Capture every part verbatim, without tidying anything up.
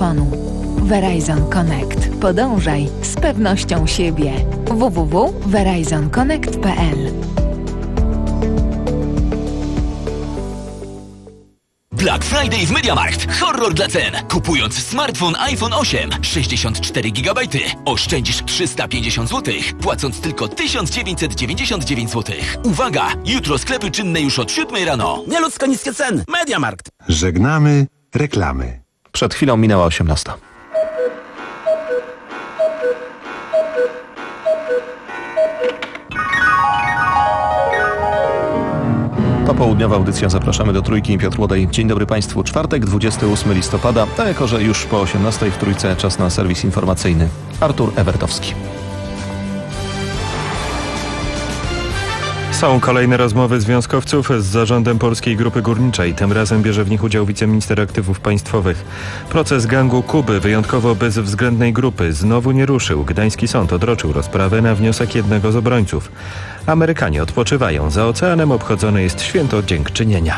telefonu. Verizon Connect. Podążaj z pewnością siebie. w w w kropka verizon connect kropka p l. Black Friday w MediaMarkt. Horror dla cen. Kupując smartfon iPhone osiem, sześćdziesiąt cztery gigabajty, oszczędzisz trzysta pięćdziesiąt złotych, płacąc tylko tysiąc dziewięćset dziewięćdziesiąt dziewięć złotych. Uwaga! Jutro sklepy czynne już od siódmej rano. Nieludzko niskie ceny. MediaMarkt. Żegnamy reklamy. Przed chwilą minęła osiemnasta. To południowa audycja. Zapraszamy do Trójki. Piotr Łodej. Dzień dobry Państwu. Czwartek, dwudziestego ósmego listopada, a jako że już po osiemnastej w Trójce czas na serwis informacyjny. Artur Ewertowski. Są kolejne rozmowy związkowców z zarządem Polskiej Grupy Górniczej. Tym razem bierze w nich udział wiceminister aktywów państwowych. Proces gangu Kuby, wyjątkowo bezwzględnej grupy, znowu nie ruszył. Gdański sąd odroczył rozprawę na wniosek jednego z obrońców. Amerykanie odpoczywają. Za oceanem obchodzone jest święto dziękczynienia.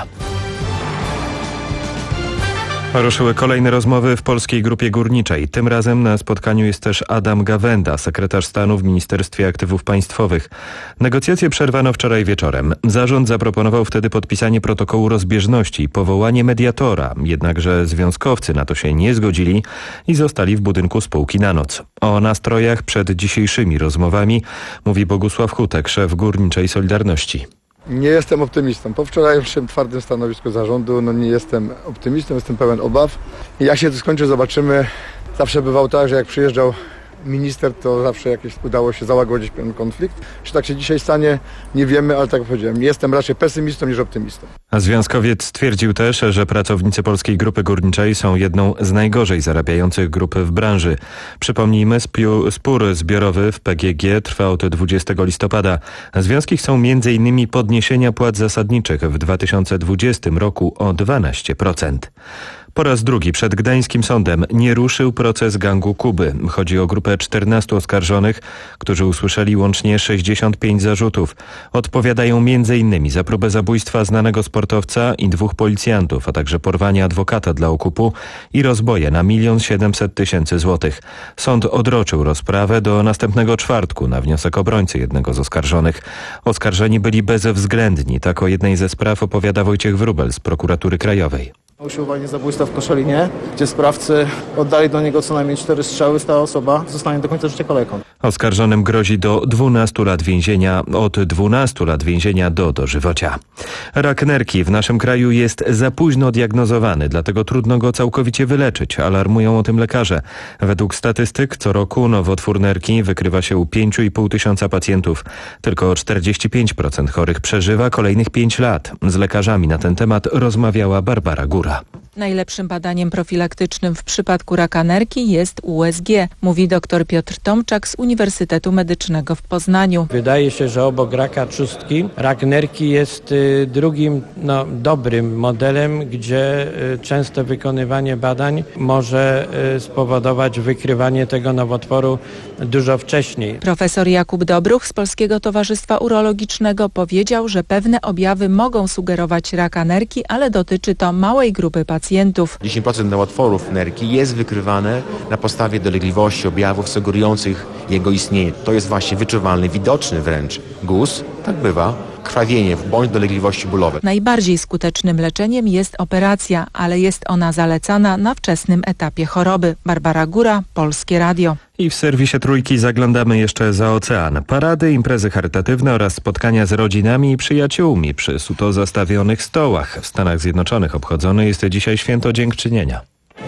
Ruszyły kolejne rozmowy w Polskiej Grupie Górniczej. Tym razem na spotkaniu jest też Adam Gawenda, sekretarz stanu w Ministerstwie Aktywów Państwowych. Negocjacje przerwano wczoraj wieczorem. Zarząd zaproponował wtedy podpisanie protokołu rozbieżności i powołanie mediatora, jednakże związkowcy na to się nie zgodzili i zostali w budynku spółki na noc. O nastrojach przed dzisiejszymi rozmowami mówi Bogusław Hutek, szef Górniczej Solidarności. Nie jestem optymistą. Po wczorajszym twardym stanowisku zarządu no nie jestem optymistą, jestem pełen obaw. I jak się to skończy, zobaczymy. Zawsze bywało tak, że jak przyjeżdżał minister, to zawsze jakieś udało się załagodzić pewien konflikt. Czy tak się dzisiaj stanie, nie wiemy, ale tak jak powiedziałem, jestem raczej pesymistą niż optymistą. A związkowiec stwierdził też, że pracownicy Polskiej Grupy Górniczej są jedną z najgorzej zarabiających grup w branży. Przypomnijmy, spiu, spór zbiorowy w P G G trwa od dwudziestego listopada. Związki chcą między innymi podniesienia płac zasadniczych w dwa tysiące dwudziestym roku o dwanaście procent. Po raz drugi przed gdańskim sądem nie ruszył proces gangu Kuby. Chodzi o grupę czternastu oskarżonych, którzy usłyszeli łącznie sześćdziesiąt pięć zarzutów. Odpowiadają między innymi za próbę zabójstwa znanego sportowca i dwóch policjantów, a także porwanie adwokata dla okupu i rozboje na milion siedemset tysięcy złotych. Sąd odroczył rozprawę do następnego czwartku na wniosek obrońcy jednego z oskarżonych. Oskarżeni byli bezwzględni. Tak o jednej ze spraw opowiada Wojciech Wróbel z Prokuratury Krajowej. Usiłowanie zabójstwa w Koszalinie, gdzie sprawcy oddali do niego co najmniej cztery strzały, ta osoba zostanie do końca życia kaleką. Oskarżonym grozi do dwunastu lat więzienia, od dwunastu lat więzienia do dożywocia. Rak nerki w naszym kraju jest za późno diagnozowany, dlatego trudno go całkowicie wyleczyć, alarmują o tym lekarze. Według statystyk co roku nowotwór nerki wykrywa się u pięć i pół tysiąca pacjentów. Tylko czterdzieści pięć procent chorych przeżywa kolejnych pięć lat. Z lekarzami na ten temat rozmawiała Barbara Góra. Najlepszym badaniem profilaktycznym w przypadku raka nerki jest U S G, mówi dr Piotr Tomczak z Uniwersytetu Medycznego w Poznaniu. Wydaje się, że obok raka trzustki rak nerki jest y, drugim no, dobrym modelem, gdzie y, częste wykonywanie badań może y, spowodować wykrywanie tego nowotworu dużo wcześniej. Profesor Jakub Dobruch z Polskiego Towarzystwa Urologicznego powiedział, że pewne objawy mogą sugerować raka nerki, ale dotyczy to małej grupy pacjentów. dziesięć procent nowotworów nerki jest wykrywane na podstawie dolegliwości, objawów sugerujących jego istnienie. To jest właśnie wyczuwalny, widoczny wręcz guz, tak bywa, krwawienie bądź dolegliwości bólowe. Najbardziej skutecznym leczeniem jest operacja, ale jest ona zalecana na wczesnym etapie choroby. Barbara Góra, Polskie Radio. I w serwisie Trójki zaglądamy jeszcze za ocean. Parady, imprezy charytatywne oraz spotkania z rodzinami i przyjaciółmi przy suto zastawionych stołach. W Stanach Zjednoczonych obchodzone jest dzisiaj święto dziękczynienia.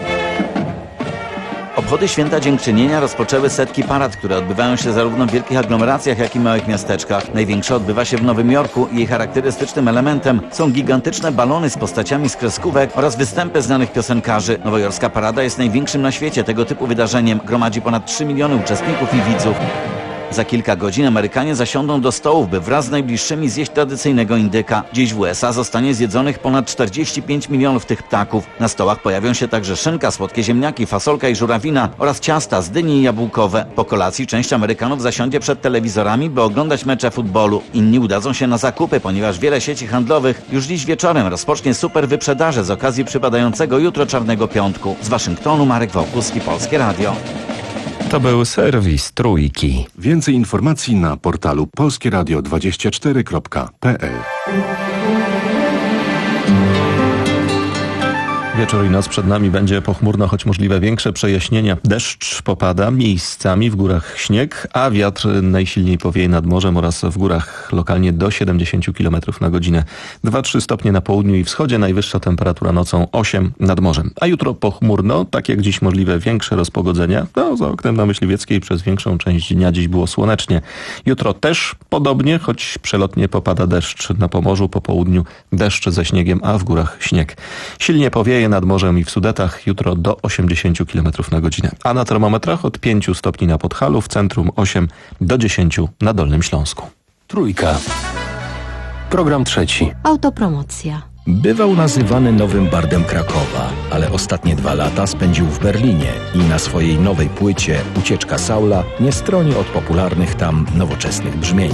Obchody Święta Dziękczynienia rozpoczęły setki parad, które odbywają się zarówno w wielkich aglomeracjach, jak i małych miasteczkach. Największa odbywa się w Nowym Jorku i jej charakterystycznym elementem są gigantyczne balony z postaciami z kreskówek oraz występy znanych piosenkarzy. Nowojorska parada jest największym na świecie tego typu wydarzeniem. Gromadzi ponad trzy miliony uczestników i widzów. Za kilka godzin Amerykanie zasiądą do stołów, by wraz z najbliższymi zjeść tradycyjnego indyka. Dziś w U S A zostanie zjedzonych ponad czterdzieści pięć milionów tych ptaków. Na stołach pojawią się także szynka, słodkie ziemniaki, fasolka i żurawina oraz ciasta z dyni i jabłkowe. Po kolacji część Amerykanów zasiądzie przed telewizorami, by oglądać mecze futbolu. Inni udadzą się na zakupy, ponieważ wiele sieci handlowych już dziś wieczorem rozpocznie super wyprzedaże z okazji przypadającego jutro Czarnego Piątku. Z Waszyngtonu Marek Wołkuski, Polskie Radio. To był serwis Trójki. Więcej informacji na portalu polskieradio dwadzieścia cztery kropka p l. Wieczór i noc przed nami będzie pochmurno, choć możliwe większe przejaśnienia. Deszcz popada, miejscami w górach śnieg, a wiatr najsilniej powieje nad morzem oraz w górach lokalnie do siedemdziesiąt kilometrów na godzinę. dwa trzy stopnie na południu i wschodzie, najwyższa temperatura nocą osiem nad morzem. A jutro pochmurno, tak jak dziś możliwe większe rozpogodzenia. No, za oknem na Myśliwieckiej przez większą część dnia dziś było słonecznie. Jutro też podobnie, choć przelotnie popada deszcz na Pomorzu, po południu deszcz ze śniegiem, a w górach śnieg. Silnie powieje nad morzem i w Sudetach jutro do osiemdziesiąt kilometrów na godzinę. A na termometrach od pięciu stopni na Podhalu, w centrum osiem do dziesięciu na Dolnym Śląsku. Trójka. Program trzeci. Autopromocja. Bywał nazywany nowym bardem Krakowa, ale ostatnie dwa lata spędził w Berlinie i na swojej nowej płycie Ucieczka Saula nie stroni od popularnych tam nowoczesnych brzmień.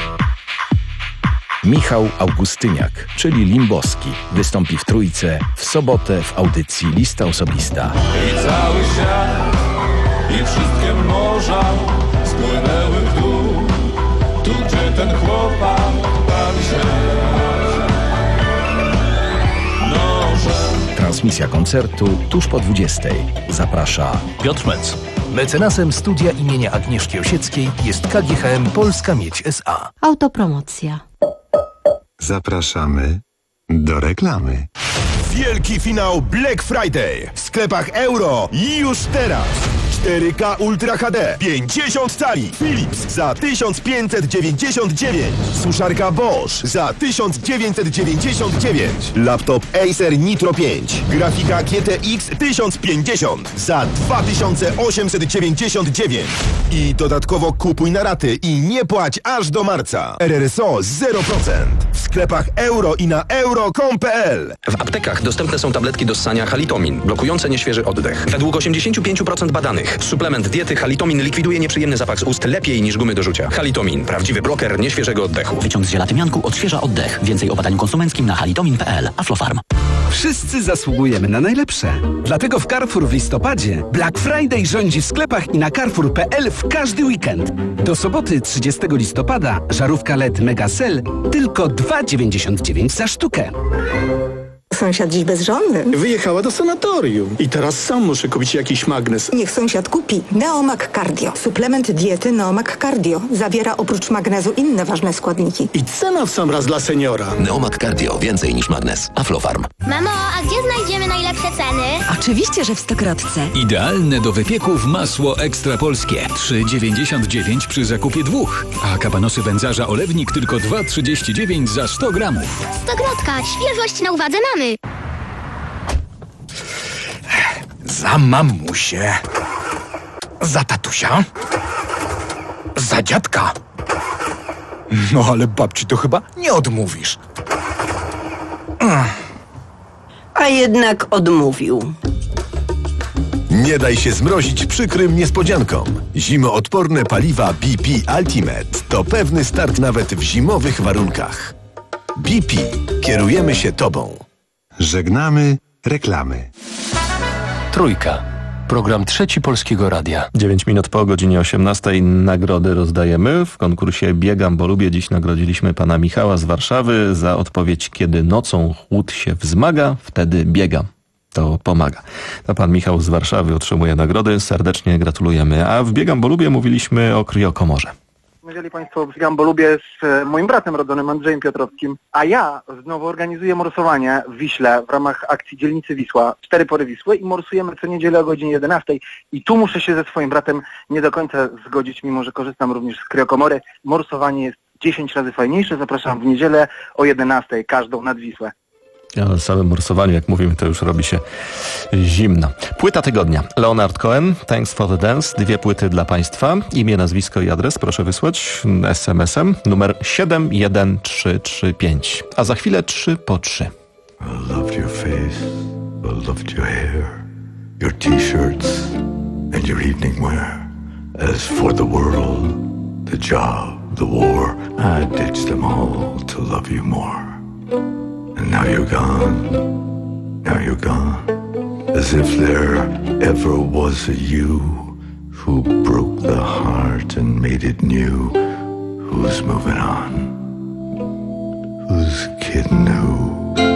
Michał Augustyniak, czyli Limboski, wystąpi w Trójce w sobotę w audycji Lista Osobista. I cały świat, i wszystkie morza spłynęły w dół, tu gdzie ten chłopak bawi się nożem. Transmisja koncertu tuż po dwudziestej. Zaprasza Piotr Mec. Mecenasem studia imienia Agnieszki Osieckiej jest K G H M Polska Miedź S A. Autopromocja. Zapraszamy do reklamy. Wielki finał Black Friday w sklepach Euro już teraz. cztery K Ultra H D, pięćdziesiąt cali, Philips za tysiąc pięćset dziewięćdziesiąt dziewięć, suszarka Bosch za tysiąc dziewięćset dziewięćdziesiąt dziewięć, laptop Acer Nitro pięć, grafika G T X tysiąc pięćdziesiąt za dwa tysiące osiemset dziewięćdziesiąt dziewięć i dodatkowo kupuj na raty i nie płać aż do marca. R R S O zero procent w sklepach Euro i na euro kropka com kropka p l. W aptekach dostępne są tabletki do ssania Halitomin, blokujące nieświeży oddech. Według osiemdziesiąt pięć procent badanych suplement diety Halitomin likwiduje nieprzyjemny zapach z ust lepiej niż gumy do rzucia. Halitomin, prawdziwy bloker nieświeżego oddechu. Wyciąg z żelatymianku odświeża oddech. Więcej o badaniu konsumenckim na halitomin kropka p l. Aflofarm. Wszyscy zasługujemy na najlepsze. Dlatego w Carrefour w listopadzie Black Friday rządzi w sklepach i na carrefour kropka p l w każdy weekend. Do soboty trzydziestego listopada żarówka L E D Mega Cell tylko dwa dziewięćdziesiąt dziewięć za sztukę. Sąsiad dziś bezżonny. Wyjechała do sanatorium i teraz sam muszę kupić jakiś magnes. Niech sąsiad kupi Neomag Cardio. Suplement diety Neomag Cardio. Zawiera oprócz magnezu inne ważne składniki. I cena w sam raz dla seniora. Neomag Cardio. Więcej niż magnes. Aflofarm. Mamo, a gdzie znajdziemy najlepsze ceny? Oczywiście, że w Stokrotce. Idealne do wypieków masło ekstra polskie. trzy dziewięćdziesiąt dziewięć przy zakupie dwóch. A kabanosy wędzarza olewnik tylko dwa trzydzieści dziewięć za sto gramów. Stokrotka. Świeżość na uwadze mamy. Za mamusię. Za tatusia. Za dziadka. No ale babci to chyba nie odmówisz. A jednak odmówił. Nie daj się zmrozić przykrym niespodziankom. Zimoodporne paliwa B P Ultimate to pewny start nawet w zimowych warunkach. B P. Kierujemy się tobą. Żegnamy reklamy. Trójka. Program trzeci Polskiego Radia. dziewięć minut po godzinie osiemnastej nagrody rozdajemy. W konkursie Biegam, bo lubię. Dziś nagrodziliśmy pana Michała z Warszawy za odpowiedź: kiedy nocą chłód się wzmaga, wtedy biegam. To pomaga. To pan Michał z Warszawy otrzymuje nagrody. Serdecznie gratulujemy. A w Biegam, bo lubię mówiliśmy o kriokomorze. Jeżeli Państwo biegam, bo lubię z moim bratem rodzonym Andrzejem Piotrowskim, a ja znowu organizuję morsowanie w Wiśle w ramach akcji Dzielnicy Wisła, cztery pory Wisły i morsujemy co niedzielę o godzinie jedenastej i tu muszę się ze swoim bratem nie do końca zgodzić, mimo że korzystam również z kriokomory. Morsowanie jest dziesięć razy fajniejsze. Zapraszam w niedzielę o jedenastej, każdą nad Wisłę. O samym morsowaniu, jak mówimy, to już robi się zimno. Płyta tygodnia. Leonard Cohen, Thanks for the Dance. Dwie płyty dla Państwa. Imię, nazwisko i adres proszę wysłać es em esem numer siedem jeden trzy trzy pięć. A za chwilę trzy po trzy. I loved your face, I loved your hair, your t-shirts and your evening wear. As for the world, the job, the war, I ditched them all to love you more. And now you're gone, now you're gone, as if there ever was a you who broke the heart and made it new. Who's moving on? Who's kidding who?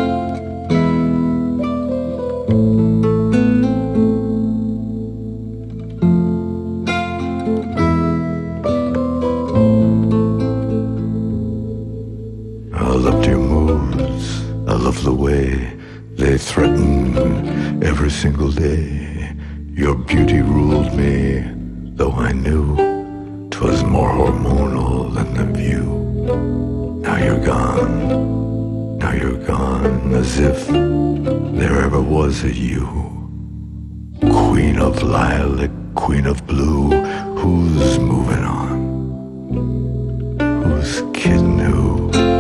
I loved your moves, I love the way they threaten every single day. Your beauty ruled me, though I knew 'twas more hormonal than the view. Now you're gone, now you're gone, as if there ever was a you. Queen of lilac, queen of blue, who's moving on? Who's kidding who?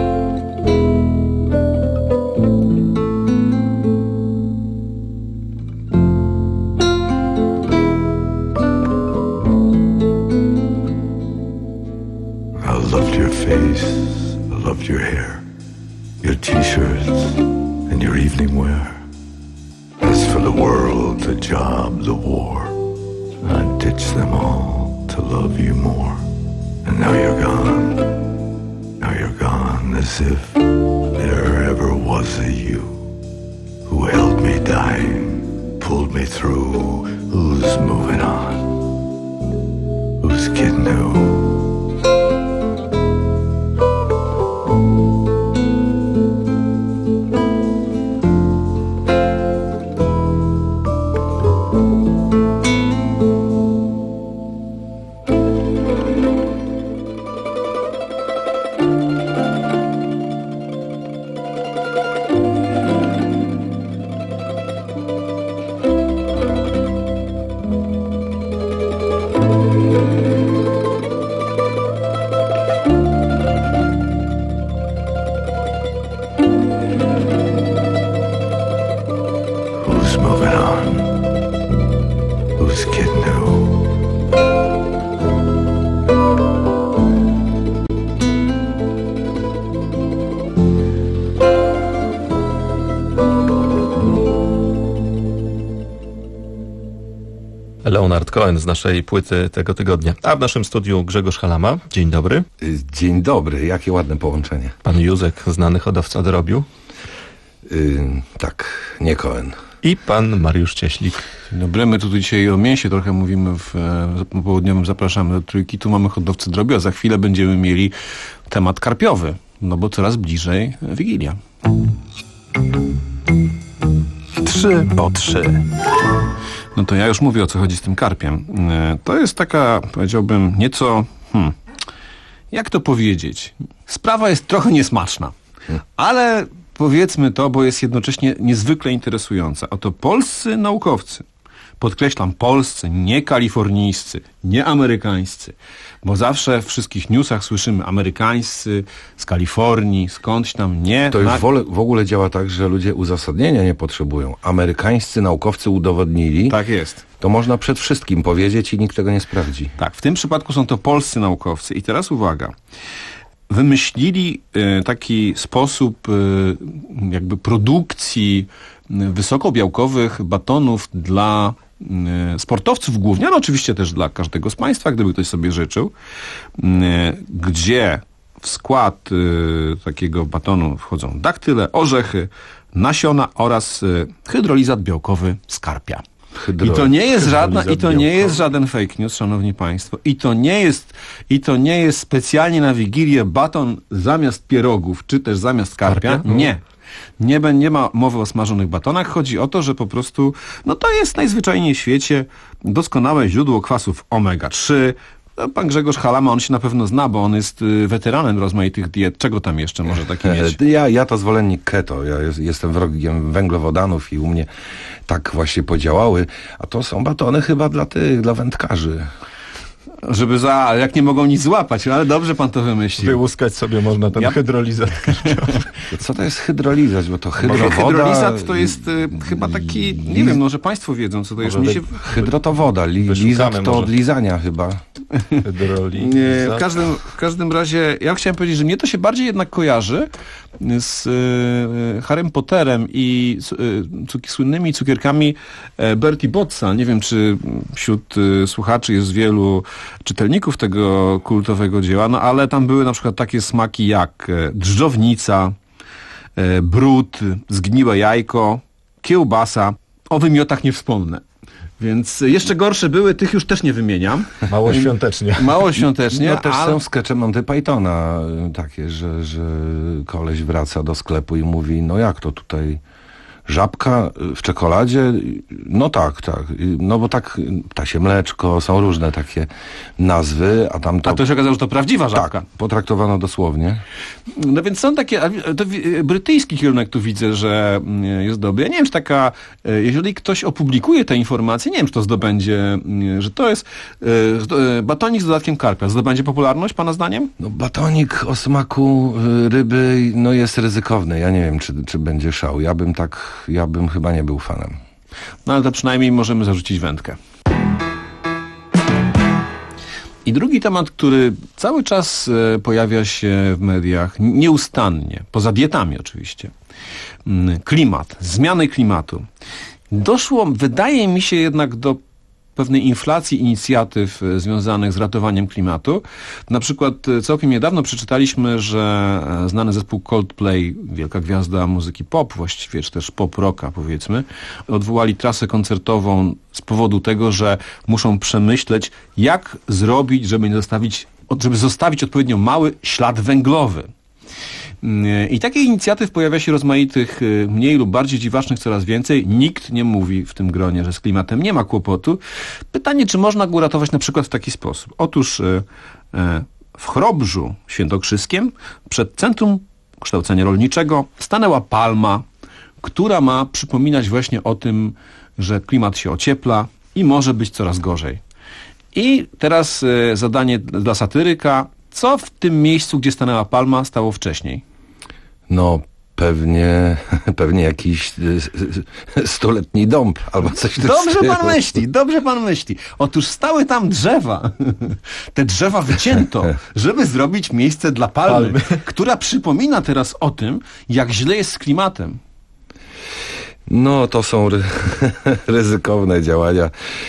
Face, I loved your hair, your t-shirts and your evening wear. As for the world, the job, the war, I ditched them all to love you more. And now you're gone, now you're gone, as if there ever was a you who held me dying, pulled me through. Who's moving on? Who's kidding who? Leonard Cohen z naszej płyty tego tygodnia. A w naszym studiu Grzegorz Halama. Dzień dobry. Dzień dobry. Jakie ładne połączenie. Pan Józek, znany hodowca drobiu. Yy, tak, nie Cohen. I pan Mariusz Cieślik. Dzień dobry. My tu dzisiaj o mięsie trochę mówimy w e, południowym Zapraszamy do Trójki. Tu mamy hodowcę drobiu, a za chwilę będziemy mieli temat karpiowy. No bo coraz bliżej Wigilia. Trzy po trzy. No to ja już mówię, o co chodzi z tym karpiem. To jest taka, powiedziałbym, nieco, hmm, jak to powiedzieć? Sprawa jest trochę niesmaczna, ale powiedzmy to, bo jest jednocześnie niezwykle interesująca. Oto polscy naukowcy, podkreślam polscy, nie kalifornijscy, nie amerykańscy, bo zawsze w wszystkich newsach słyszymy amerykańscy, z Kalifornii, skądś tam, nie. To już na... w ogóle działa tak, że ludzie uzasadnienia nie potrzebują. Amerykańscy naukowcy udowodnili. Tak jest. To można przed wszystkim powiedzieć i nikt tego nie sprawdzi. Tak, w tym przypadku są to polscy naukowcy. I teraz uwaga. Wymyślili y, taki sposób y, jakby produkcji y, wysokobiałkowych batonów dla y, sportowców głównie, ale oczywiście też dla każdego z państwa, gdyby ktoś sobie życzył, y, gdzie w skład y, takiego batonu wchodzą daktyle, orzechy, nasiona oraz y, hydrolizat białkowy z karpia. Hydro... I to nie jest żadna, i to nie jest żaden fake news, szanowni państwo. I to nie jest, i to nie jest specjalnie na Wigilię baton zamiast pierogów, czy też zamiast karpia. karpia? Nie. Nie, nie ma mowy o smażonych batonach. Chodzi o to, że po prostu, no to jest najzwyczajniej w świecie doskonałe źródło kwasów omega trzy, No, pan Grzegorz Halama, on się na pewno zna, bo on jest y, weteranem rozmaitych diet. Czego tam jeszcze może taki mieć? Ja, ja to zwolennik keto. Ja jest, jestem wrogiem węglowodanów i u mnie tak właśnie podziałały. A to są batony chyba dla tych, dla wędkarzy. Żeby za, jak nie mogą nic złapać, ale dobrze pan to wymyślił. Wyłuskać sobie można ten ja... hydrolizat. Co to jest hydrolizat? Bo to hydrowoda... Hydrolizat to jest y, chyba taki, nie Liz... wiem, może państwo wiedzą, co to jest. Się... Hydro to woda, li, lizat to może. Od lizania chyba. Nie, w, każdym, w każdym razie, ja chciałem powiedzieć, że mnie to się bardziej jednak kojarzy z y, Harrym Potterem i y, cuk- słynnymi cukierkami e, Bertie Bottsa. Nie wiem, czy wśród y, słuchaczy jest wielu czytelników tego kultowego dzieła, no ale tam były na przykład takie smaki jak e, drżdżownica, e, brud, zgniłe jajko, kiełbasa. O wymiotach nie wspomnę. Więc jeszcze gorsze były, tych już też nie wymieniam. Mało świątecznie. Mało świątecznie. No też ale... są skecze Monty Pythona takie, że, że koleś wraca do sklepu i mówi, no jak to tutaj żabka w czekoladzie? No tak, tak. No bo tak, ptasie mleczko, są różne takie nazwy, a tam to... A to się okazało, że to prawdziwa żabka. Tak, potraktowano dosłownie. No więc są takie, to brytyjski kierunek tu widzę, że jest dobry. Ja nie wiem, czy taka, jeżeli ktoś opublikuje te informacje, nie wiem, czy to zdobędzie, że to jest batonik z dodatkiem karpia. Zdobędzie popularność, pana zdaniem? No batonik o smaku ryby, no jest ryzykowny. Ja nie wiem, czy, czy będzie szał. Ja bym tak, ja bym chyba nie był fanem. No ale to przynajmniej możemy zarzucić wędkę. I drugi temat, który cały czas pojawia się w mediach, nieustannie, poza dietami oczywiście. Klimat, zmiany klimatu. Doszło, wydaje mi się jednak do pewnej inflacji inicjatyw związanych z ratowaniem klimatu. Na przykład całkiem niedawno przeczytaliśmy, że znany zespół Coldplay, wielka gwiazda muzyki pop, właściwie, czy też pop rocka powiedzmy, odwołali trasę koncertową z powodu tego, że muszą przemyśleć, jak zrobić, żeby nie zostawić, żeby zostawić odpowiednio mały ślad węglowy. I takich inicjatyw pojawia się rozmaitych, mniej lub bardziej dziwacznych coraz więcej. Nikt nie mówi w tym gronie, że z klimatem nie ma kłopotu. Pytanie, czy można go uratować na przykład w taki sposób. Otóż w Chrobrzu Świętokrzyskiem przed Centrum Kształcenia Rolniczego stanęła palma, która ma przypominać właśnie o tym, że klimat się ociepla i może być coraz gorzej. I teraz zadanie dla satyryka. Co w tym miejscu, gdzie stanęła palma, stało wcześniej? No pewnie, pewnie jakiś stuletni dąb albo coś takiego. Dobrze pan myśli, dobrze pan myśli. Otóż stały tam drzewa. Te drzewa wycięto, żeby zrobić miejsce dla palmy, palmy. która przypomina teraz o tym, jak źle jest z klimatem. No, to są ry- ryzykowne działania.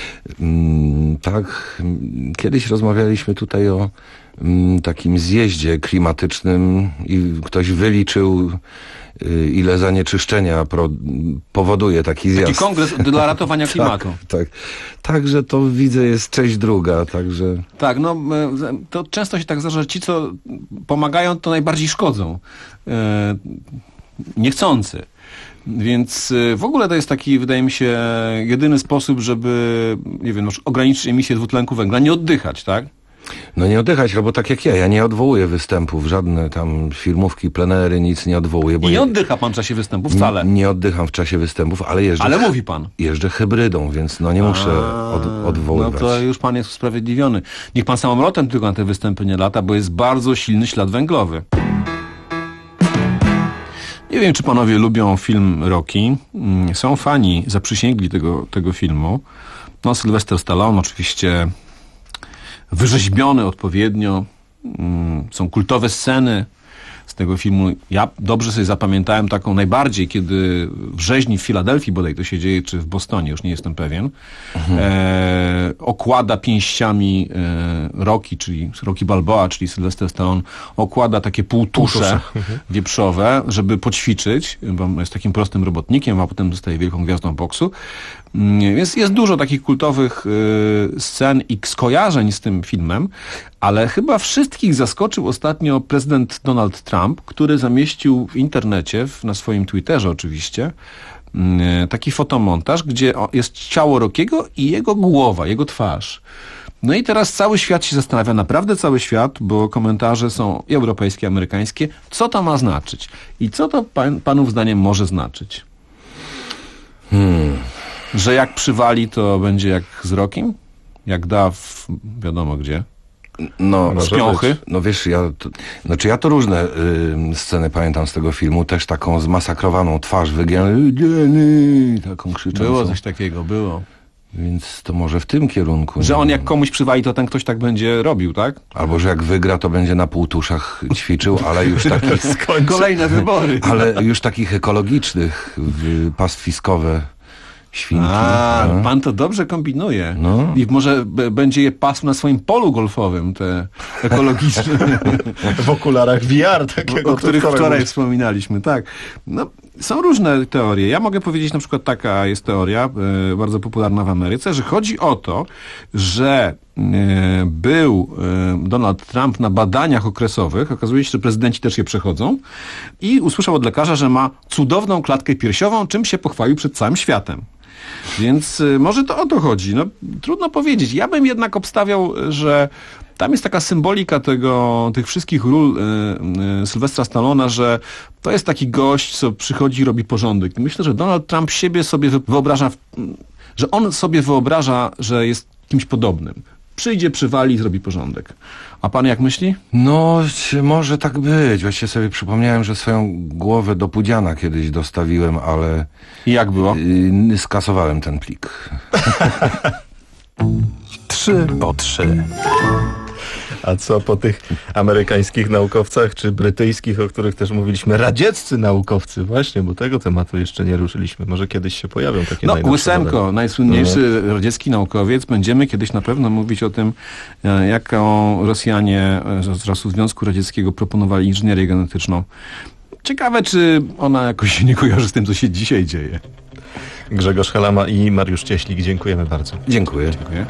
Mm, tak, kiedyś rozmawialiśmy tutaj o mm, takim zjeździe klimatycznym i ktoś wyliczył, y, ile zanieczyszczenia pro, powoduje taki zjazd. Taki kongres dla ratowania klimatu. tak, tak. Także to widzę jest część druga, także... Tak, no to często się tak zdarza, że ci, co pomagają, to najbardziej szkodzą. E, niechcący. Więc w ogóle to jest taki, wydaje mi się, jedyny sposób, żeby, nie wiem, ograniczyć emisję dwutlenku węgla, nie oddychać, tak? No nie oddychać, no bo tak jak ja, ja nie odwołuję występów, żadne tam filmówki, plenery, nic nie odwołuję. Bo I nie je... oddycha pan w czasie występów wcale? Nie, nie oddycham w czasie występów, ale jeżdżę... Ale mówi pan? Jeżdżę hybrydą, więc no nie muszę od, odwoływać. No to już pan jest usprawiedliwiony. Niech pan samolotem tylko na te występy nie lata, bo jest bardzo silny ślad węglowy. Nie wiem, czy panowie lubią film Rocky. Są fani, zaprzysięgli tego, tego filmu. No, Sylwester Stallone oczywiście wyrzeźbiony odpowiednio. Są kultowe sceny z tego filmu. Ja dobrze sobie zapamiętałem taką najbardziej, kiedy w rzeźni w Filadelfii bodaj to się dzieje, czy w Bostonie, już nie jestem pewien, mhm. e, okłada pięściami e, Rocky, czyli Rocky Balboa, czyli Sylwester Stallone, okłada takie półtusze mhm. wieprzowe, żeby poćwiczyć, bo jest takim prostym robotnikiem, a potem zostaje wielką gwiazdą boksu. Jest, jest dużo takich kultowych y, scen i skojarzeń z tym filmem, ale chyba wszystkich zaskoczył ostatnio prezydent Donald Trump, który zamieścił w internecie, w, na swoim Twitterze oczywiście, y, taki fotomontaż, gdzie jest ciało Rockiego i jego głowa, jego twarz. No i teraz cały świat się zastanawia, naprawdę cały świat, bo komentarze są i europejskie, i amerykańskie, co to ma znaczyć i co to pan, panów zdaniem może znaczyć? Hmm. Że jak przywali, to będzie jak z Rokiem? Jak da w wiadomo gdzie? No, z piąchy? No wiesz, ja to, znaczy ja to różne y, sceny pamiętam z tego filmu, też taką zmasakrowaną twarz wygięli, taką krzyczącą. Było coś takiego, było. Więc to może w tym kierunku. Że on jak komuś przywali, to ten ktoś tak będzie robił, tak? Albo, że jak wygra, to będzie na półtuszach ćwiczył, ale już takich... Kolejne wybory. Ale już takich ekologicznych, w, pastwiskowe świnki. A, no. Pan to dobrze kombinuje. No. I może b- będzie je pasł na swoim polu golfowym, te ekologiczne. W okularach V R takiego. O których wczoraj, wczoraj wspominaliśmy, tak. No, są różne teorie. Ja mogę powiedzieć, na przykład taka jest teoria, e, bardzo popularna w Ameryce, że chodzi o to, że e, był e, Donald Trump na badaniach okresowych, okazuje się, że prezydenci też je przechodzą i usłyszał od lekarza, że ma cudowną klatkę piersiową, czym się pochwalił przed całym światem. Więc y, może to o to chodzi. No, trudno powiedzieć. Ja bym jednak obstawiał, że tam jest taka symbolika tego, tych wszystkich ról y, y, Sylwestra Stallona, że to jest taki gość, co przychodzi i robi porządek. Myślę, że Donald Trump siebie sobie wyobraża, że on sobie wyobraża, że jest kimś podobnym. Przyjdzie, przywali i zrobi porządek. A pan jak myśli? No, może tak być. Właściwie sobie przypomniałem, że swoją głowę do Pudziana kiedyś dostawiłem, ale... I jak było? Yy, skasowałem ten plik. Trzy po trzy. A co po tych amerykańskich naukowcach, czy brytyjskich, o których też mówiliśmy, radzieccy naukowcy, właśnie, bo tego tematu jeszcze nie ruszyliśmy. Może kiedyś się pojawią takie No, najnowsze Łysenko, badania. najsłynniejszy no. radziecki naukowiec. Będziemy kiedyś na pewno mówić o tym, jaką Rosjanie z czasów Związku Radzieckiego proponowali inżynierię genetyczną. Ciekawe, czy ona jakoś się nie kojarzy z tym, co się dzisiaj dzieje. Grzegorz Halama i Mariusz Cieślik, dziękujemy bardzo. Dziękuję. Dziękuję.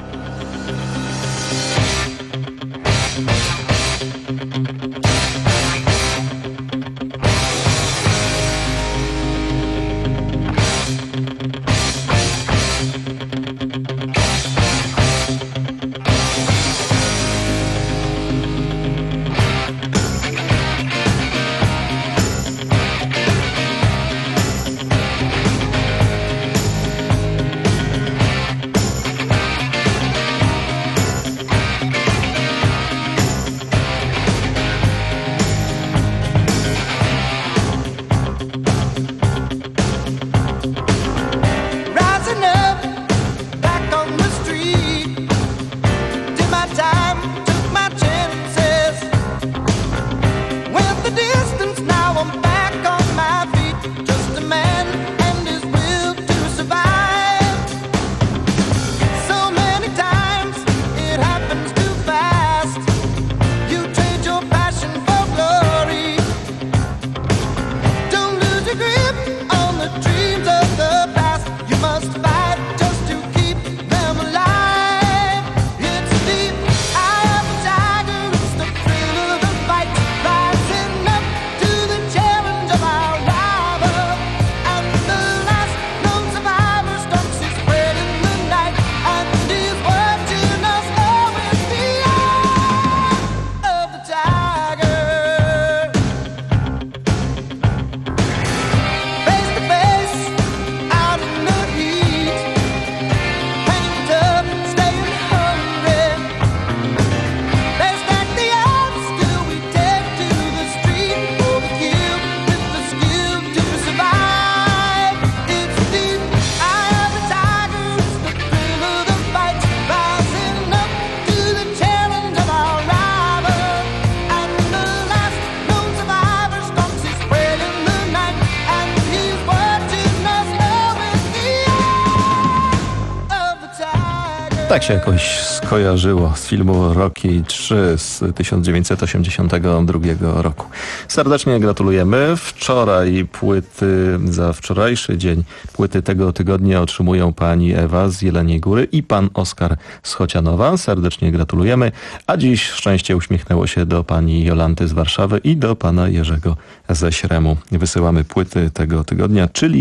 Tak się jakoś skojarzyło z filmu Rocky trzy z tysiąc dziewięćset osiemdziesiątego drugiego roku. Serdecznie gratulujemy. Wczoraj płyty, za wczorajszy dzień płyty tego tygodnia otrzymują pani Ewa z Jeleniej Góry i pan Oskar z Chocianowa. Serdecznie gratulujemy. A dziś szczęście uśmiechnęło się do pani Jolanty z Warszawy i do pana Jerzego ze Śremu. Wysyłamy płyty tego tygodnia, czyli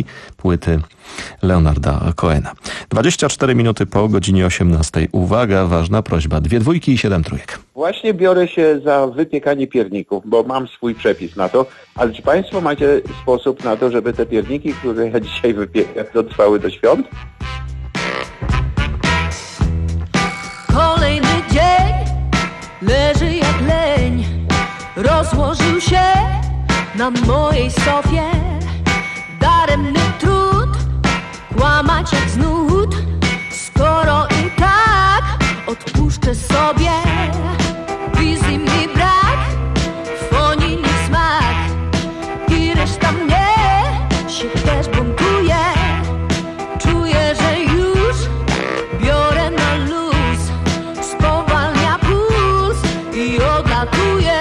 płyty Leonarda Cohena. dwadzieścia cztery minuty po godzinie osiemnastej. Uwaga, ważna prośba. Dwie dwójki i siedem trójek. Właśnie biorę się za wypiekanie pierników, bo mam swój przepis na to, ale czy Państwo macie sposób na to, żeby te pierniki, które ja dzisiaj wypiekam, dotrwały do świąt? Kolejny dzień leży jak leń, rozłożył się na mojej sofie. Daremny trud, kłamać jak znud, skoro i tak odpuszczę sobie. Wizji mi brak, fonii mi smak i reszta mnie się też buntuje. Czuję, że już biorę na luz, spowalnia puls i odlatuje.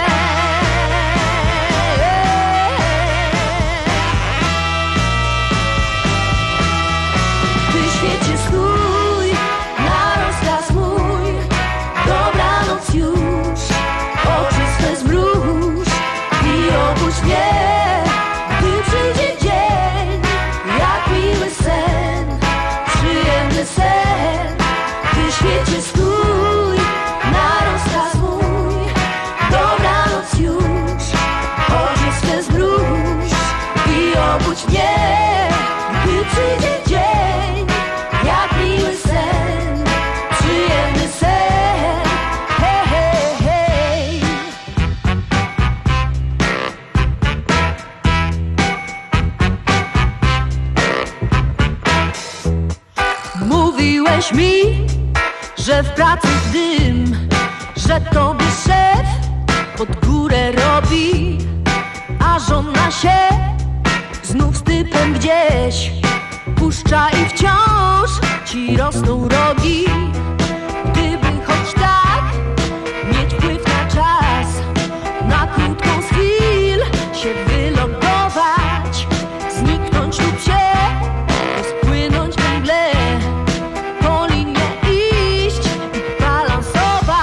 Mówiłeś mi, że w pracy dym, że tobie szef pod górę robi, a żona się znów z typem gdzieś puszcza i wciąż ci rosną rogi. Gdyby choć tak mieć wpływ na czas, na krótką z chwil się wylogować, zniknąć lub się rozpłynąć we mgle, po linie iść i balansować.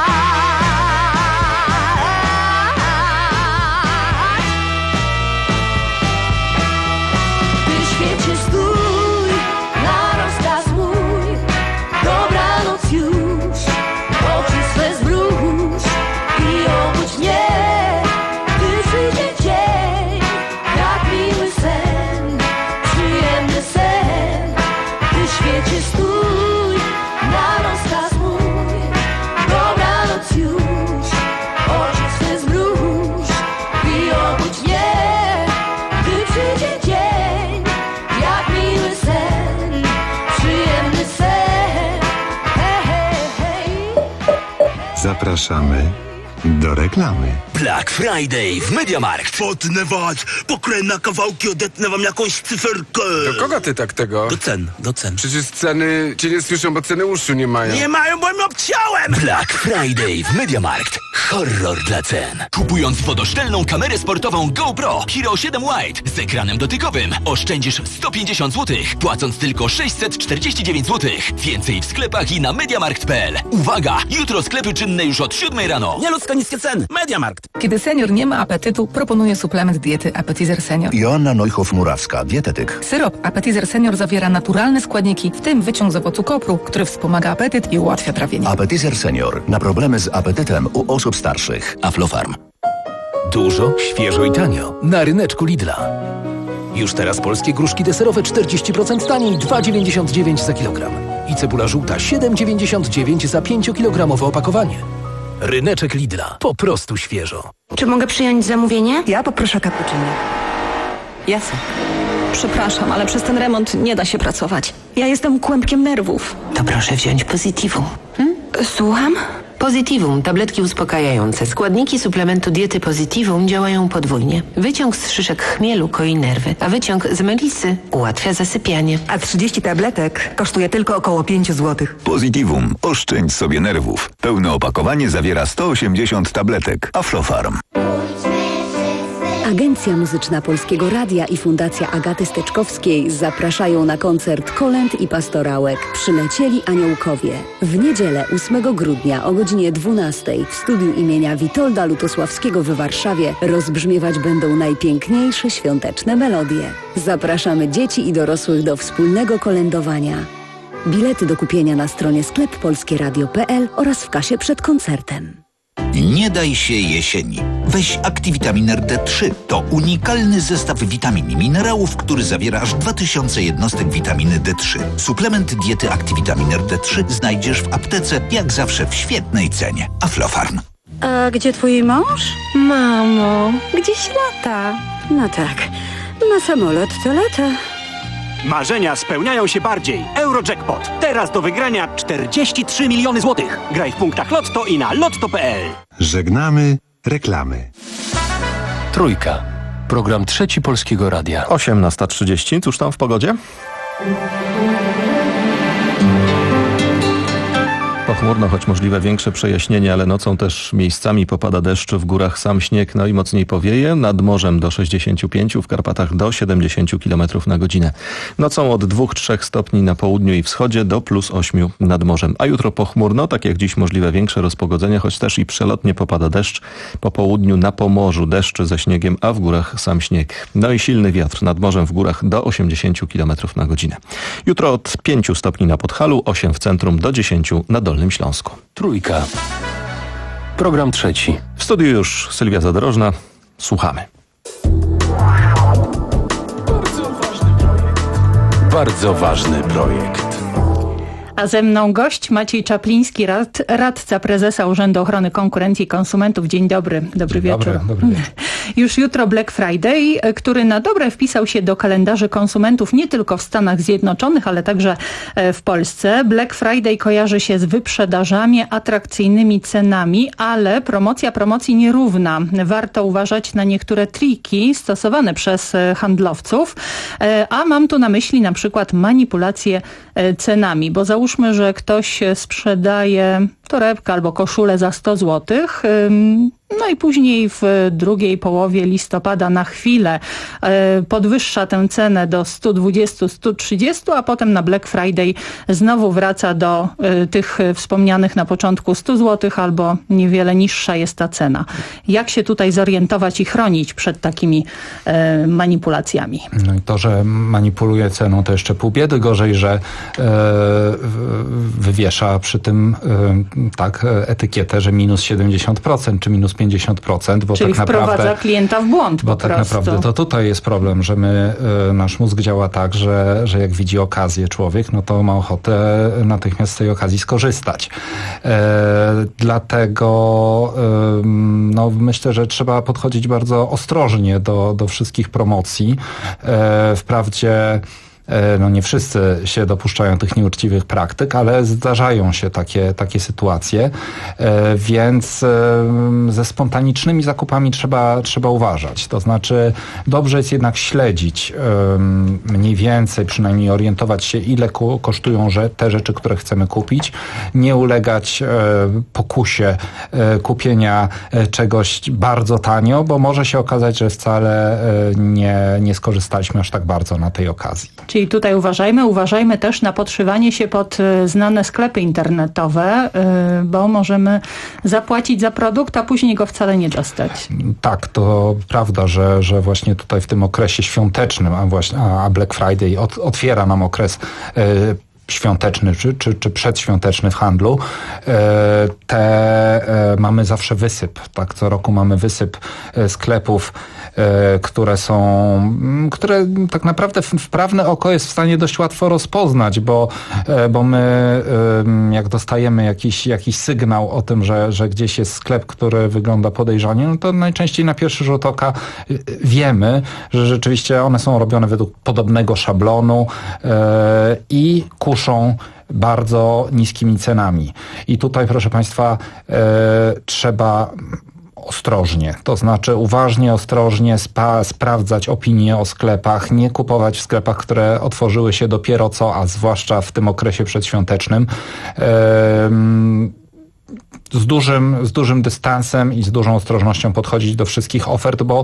Ty świecie stój, na rozkaz mój, dobranoc już, oczy swe zmruż i obudź mnie, gdy przyjdzie dzień, jak miły sen, przyjemny sen. Ty świecie stój, na rozkaz mój, dobranoc już, oczy swe zmruż i obudź mnie, gdy przyjdzie dzień, jak miły sen, przyjemny sen. Hej, hej, hej. Zapraszamy do reklamy. Black Friday w MediaMarkt. Potnę was, pokrę na kawałki, odetnę wam jakąś cyferkę. Do kogo ty tak tego? Do cen, do cen. Przecież ceny cię nie słyszą, bo ceny uszu nie mają. Nie mają, bo mi obciąłem! Black Friday w MediaMarkt. Horror dla cen. Kupując wodoszczelną kamerę sportową GoPro Hero siedem White z ekranem dotykowym oszczędzisz sto pięćdziesiąt złotych, płacąc tylko sześćset czterdzieści dziewięć złotych. Więcej w sklepach i na mediamarkt kropka p l. Uwaga! Jutro sklepy czynne już od siódmej rano. Nieludzko niskie ceny. MediaMarkt. Kiedy senior nie ma apetytu, proponuję suplement diety Appetizer Senior. Joanna Neuhoff-Murawska, dietetyk. Syrop Appetizer Senior zawiera naturalne składniki, w tym wyciąg z owocu kopru, który wspomaga apetyt i ułatwia trawienie. Appetizer Senior. Na problemy z apetytem u osób starszych. Aflofarm. Dużo, świeżo i tanio. Na ryneczku Lidla. Już teraz polskie gruszki deserowe czterdzieści procent taniej, dwa dziewięćdziesiąt dziewięć za kilogram. I cebula żółta siedem dziewięćdziesiąt dziewięć za pięciokilogramowe opakowanie. Ryneczek Lidla. Po prostu świeżo. Czy mogę przyjąć zamówienie? Ja poproszę cappuccino. Jasne. Przepraszam, ale przez ten remont nie da się pracować. Ja jestem kłębkiem nerwów. To proszę wziąć Positivum. Hmm? Słucham? Positivum, tabletki uspokajające. Składniki suplementu diety Positivum działają podwójnie. Wyciąg z szyszek chmielu koi nerwy, a wyciąg z melisy ułatwia zasypianie. A trzydzieści tabletek kosztuje tylko około pięć złotych. Positivum. Oszczędź sobie nerwów. Pełne opakowanie zawiera sto osiemdziesiąt tabletek. Aflofarm. Agencja Muzyczna Polskiego Radia i Fundacja Agaty Steczkowskiej zapraszają na koncert kolęd i pastorałek Przylecieli Aniołkowie. W niedzielę ósmego grudnia o godzinie dwunastej w studiu imienia Witolda Lutosławskiego w Warszawie rozbrzmiewać będą najpiękniejsze świąteczne melodie. Zapraszamy dzieci i dorosłych do wspólnego kolędowania. Bilety do kupienia na stronie sklep polskieradio kropka p l oraz w kasie przed koncertem. Nie daj się jesieni. Weź Activitamin D trzy. To unikalny zestaw witamin i minerałów, który zawiera aż dwa tysiące jednostek witaminy D trzy. Suplement diety Activitamin D trzy znajdziesz w aptece, jak zawsze w świetnej cenie. Aflofarm. A gdzie twój mąż? Mamo, gdzieś lata. No tak, na samolot to lata. Marzenia spełniają się bardziej. Eurojackpot. Teraz do wygrania czterdzieści trzy miliony złotych. Graj w punktach Lotto i na lotto kropka p l. Żegnamy reklamy. Trójka. Program Trzeci Polskiego Radia. osiemnasta trzydzieści. Cóż tam w pogodzie? Pochmurno, choć możliwe większe przejaśnienie, ale nocą też miejscami popada deszcz, w górach sam śnieg, no i mocniej powieje. Nad morzem do sześćdziesiąt pięć, w Karpatach do siedemdziesiąt kilometrów na godzinę. Nocą od dwóch do trzech stopni na południu i wschodzie do plus osiem nad morzem. A jutro pochmurno, tak jak dziś możliwe większe rozpogodzenie, choć też i przelotnie popada deszcz. Po południu na Pomorzu deszcz ze śniegiem, a w górach sam śnieg. No i silny wiatr nad morzem w górach do osiemdziesiąt kilometrów na godzinę. Jutro od pięciu stopni na Podhalu, osiem w centrum, do dziesięciu na Dolnym Śląsku. Trójka. Program trzeci. W studiu już Sylwia Zadrożna. Słuchamy. Bardzo ważny projekt. A ze mną gość Maciej Czapliński, rad, radca prezesa Urzędu Ochrony Konkurencji i Konsumentów. Dzień dobry. Dobry wieczór. Dobry, dobry wieczór. Już jutro Black Friday, który na dobre wpisał się do kalendarzy konsumentów nie tylko w Stanach Zjednoczonych, ale także w Polsce. Black Friday kojarzy się z wyprzedażami, atrakcyjnymi cenami, ale promocja promocji nierówna. Warto uważać na niektóre triki stosowane przez handlowców, a mam tu na myśli na przykład manipulację cenami, bo załóżmy, że ktoś sprzedaje torebkę albo koszulę za sto złotych, no i później w drugiej połowie listopada na chwilę podwyższa tę cenę do sto dwadzieścia do stu trzydziestu, a potem na Black Friday znowu wraca do tych wspomnianych na początku stu złotych albo niewiele niższa jest ta cena. Jak się tutaj zorientować i chronić przed takimi manipulacjami? No i to, że manipuluje ceną, to jeszcze pół biedy. Gorzej, że wywiesza przy tym tak etykietę, że minus siedemdziesiąt procent czy minus pięćdziesiąt procent, bo Czyli tak naprawdę wprowadza klienta w błąd Bo po tak prostu. naprawdę to tutaj jest problem, że my, nasz mózg działa tak, że, że jak widzi okazję człowiek, no to ma ochotę natychmiast z tej okazji skorzystać. E, dlatego e, no, myślę, że trzeba podchodzić bardzo ostrożnie do, do wszystkich promocji. E, wprawdzie no nie wszyscy się dopuszczają tych nieuczciwych praktyk, ale zdarzają się takie, takie sytuacje, więc ze spontanicznymi zakupami trzeba, trzeba uważać. To znaczy dobrze jest jednak śledzić mniej więcej, przynajmniej orientować się, ile kosztują te rzeczy, które chcemy kupić, nie ulegać pokusie kupienia czegoś bardzo tanio, bo może się okazać, że wcale nie, nie skorzystaliśmy aż tak bardzo na tej okazji. Czyli tutaj uważajmy, uważajmy też na podszywanie się pod znane sklepy internetowe, bo możemy zapłacić za produkt, a później go wcale nie dostać. Tak, to prawda, że, że właśnie tutaj w tym okresie świątecznym, a właśnie a Black Friday od, otwiera nam okres y, świąteczny czy, czy, czy przedświąteczny w handlu, te mamy zawsze wysyp. Tak, co roku mamy wysyp sklepów, które są, które tak naprawdę wprawne oko jest w stanie dość łatwo rozpoznać, bo, bo my jak dostajemy jakiś, jakiś sygnał o tym, że, że gdzieś jest sklep, który wygląda podejrzanie, no to najczęściej na pierwszy rzut oka wiemy, że rzeczywiście one są robione według podobnego szablonu i kuszą bardzo niskimi cenami. I tutaj, proszę Państwa, trzeba ostrożnie, to znaczy uważnie, ostrożnie spa- sprawdzać opinie o sklepach, nie kupować w sklepach, które otworzyły się dopiero co, a zwłaszcza w tym okresie przedświątecznym. Ehm, z dużym, z dużym dystansem i z dużą ostrożnością podchodzić do wszystkich ofert, bo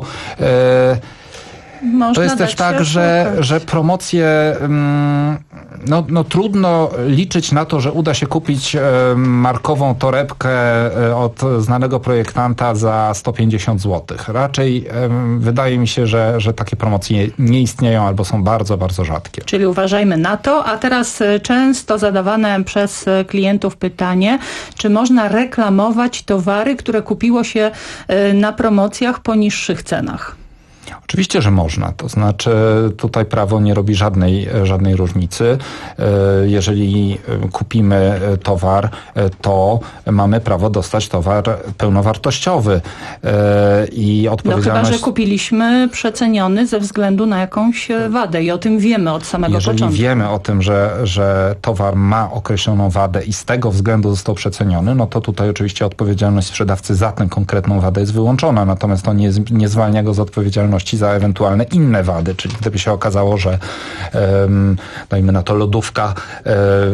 Można to jest też tak, że, że promocje, no, no trudno liczyć na to, że uda się kupić markową torebkę od znanego projektanta za sto pięćdziesiąt złotych. Raczej wydaje mi się, że, że takie promocje nie istnieją albo są bardzo, bardzo rzadkie. Czyli uważajmy na to. A teraz często zadawane przez klientów pytanie, czy można reklamować towary, które kupiło się na promocjach po niższych cenach? Oczywiście, że można. To znaczy tutaj prawo nie robi żadnej, żadnej różnicy. Jeżeli kupimy towar, to mamy prawo dostać towar pełnowartościowy. I odpowiedzialność... No chyba, że kupiliśmy przeceniony ze względu na jakąś wadę i o tym wiemy od samego Jeżeli początku. Jeżeli wiemy o tym, że, że towar ma określoną wadę i z tego względu został przeceniony, no to tutaj oczywiście odpowiedzialność sprzedawcy za tę konkretną wadę jest wyłączona. Natomiast to nie, nie zwalnia go z odpowiedzialności za ewentualne inne wady, czyli gdyby się okazało, że um, dajmy na to lodówka e,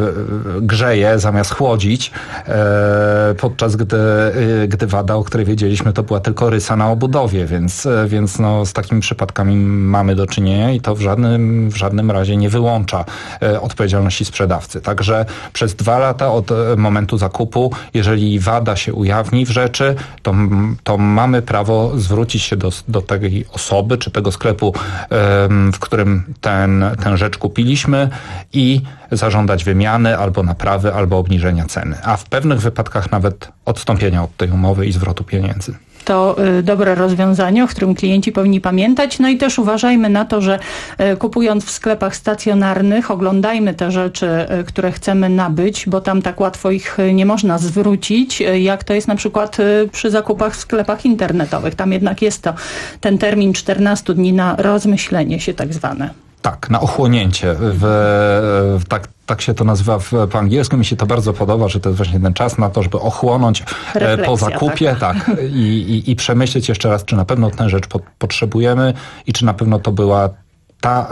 grzeje zamiast chłodzić, e, podczas gdy, e, gdy wada, o której wiedzieliśmy, to była tylko rysa na obudowie, więc, e, więc no, z takimi przypadkami mamy do czynienia i to w żadnym, w żadnym razie nie wyłącza e, odpowiedzialności sprzedawcy. Także przez dwa lata od momentu zakupu, jeżeli wada się ujawni w rzeczy, to, to mamy prawo zwrócić się do, do tej osoby, czy tego sklepu, w którym ten, tę rzecz kupiliśmy i zażądać wymiany albo naprawy, albo obniżenia ceny. A w pewnych wypadkach nawet odstąpienia od tej umowy i zwrotu pieniędzy. To y, dobre rozwiązanie, o którym klienci powinni pamiętać. No i też uważajmy na to, że y, kupując w sklepach stacjonarnych, oglądajmy te rzeczy, y, które chcemy nabyć, bo tam tak łatwo ich y, nie można zwrócić, y, jak to jest na przykład y, przy zakupach w sklepach internetowych. Tam jednak jest to ten termin czternastu dni na rozmyślenie się tak zwane. Tak, na ochłonięcie. W, w, tak, tak się to nazywa w, po angielsku. Mi się to bardzo podoba, że to jest właśnie ten czas na to, żeby ochłonąć Refleksja, po zakupie tak. tak i, i, i przemyśleć jeszcze raz, czy na pewno tę rzecz po, potrzebujemy i czy na pewno to była ta,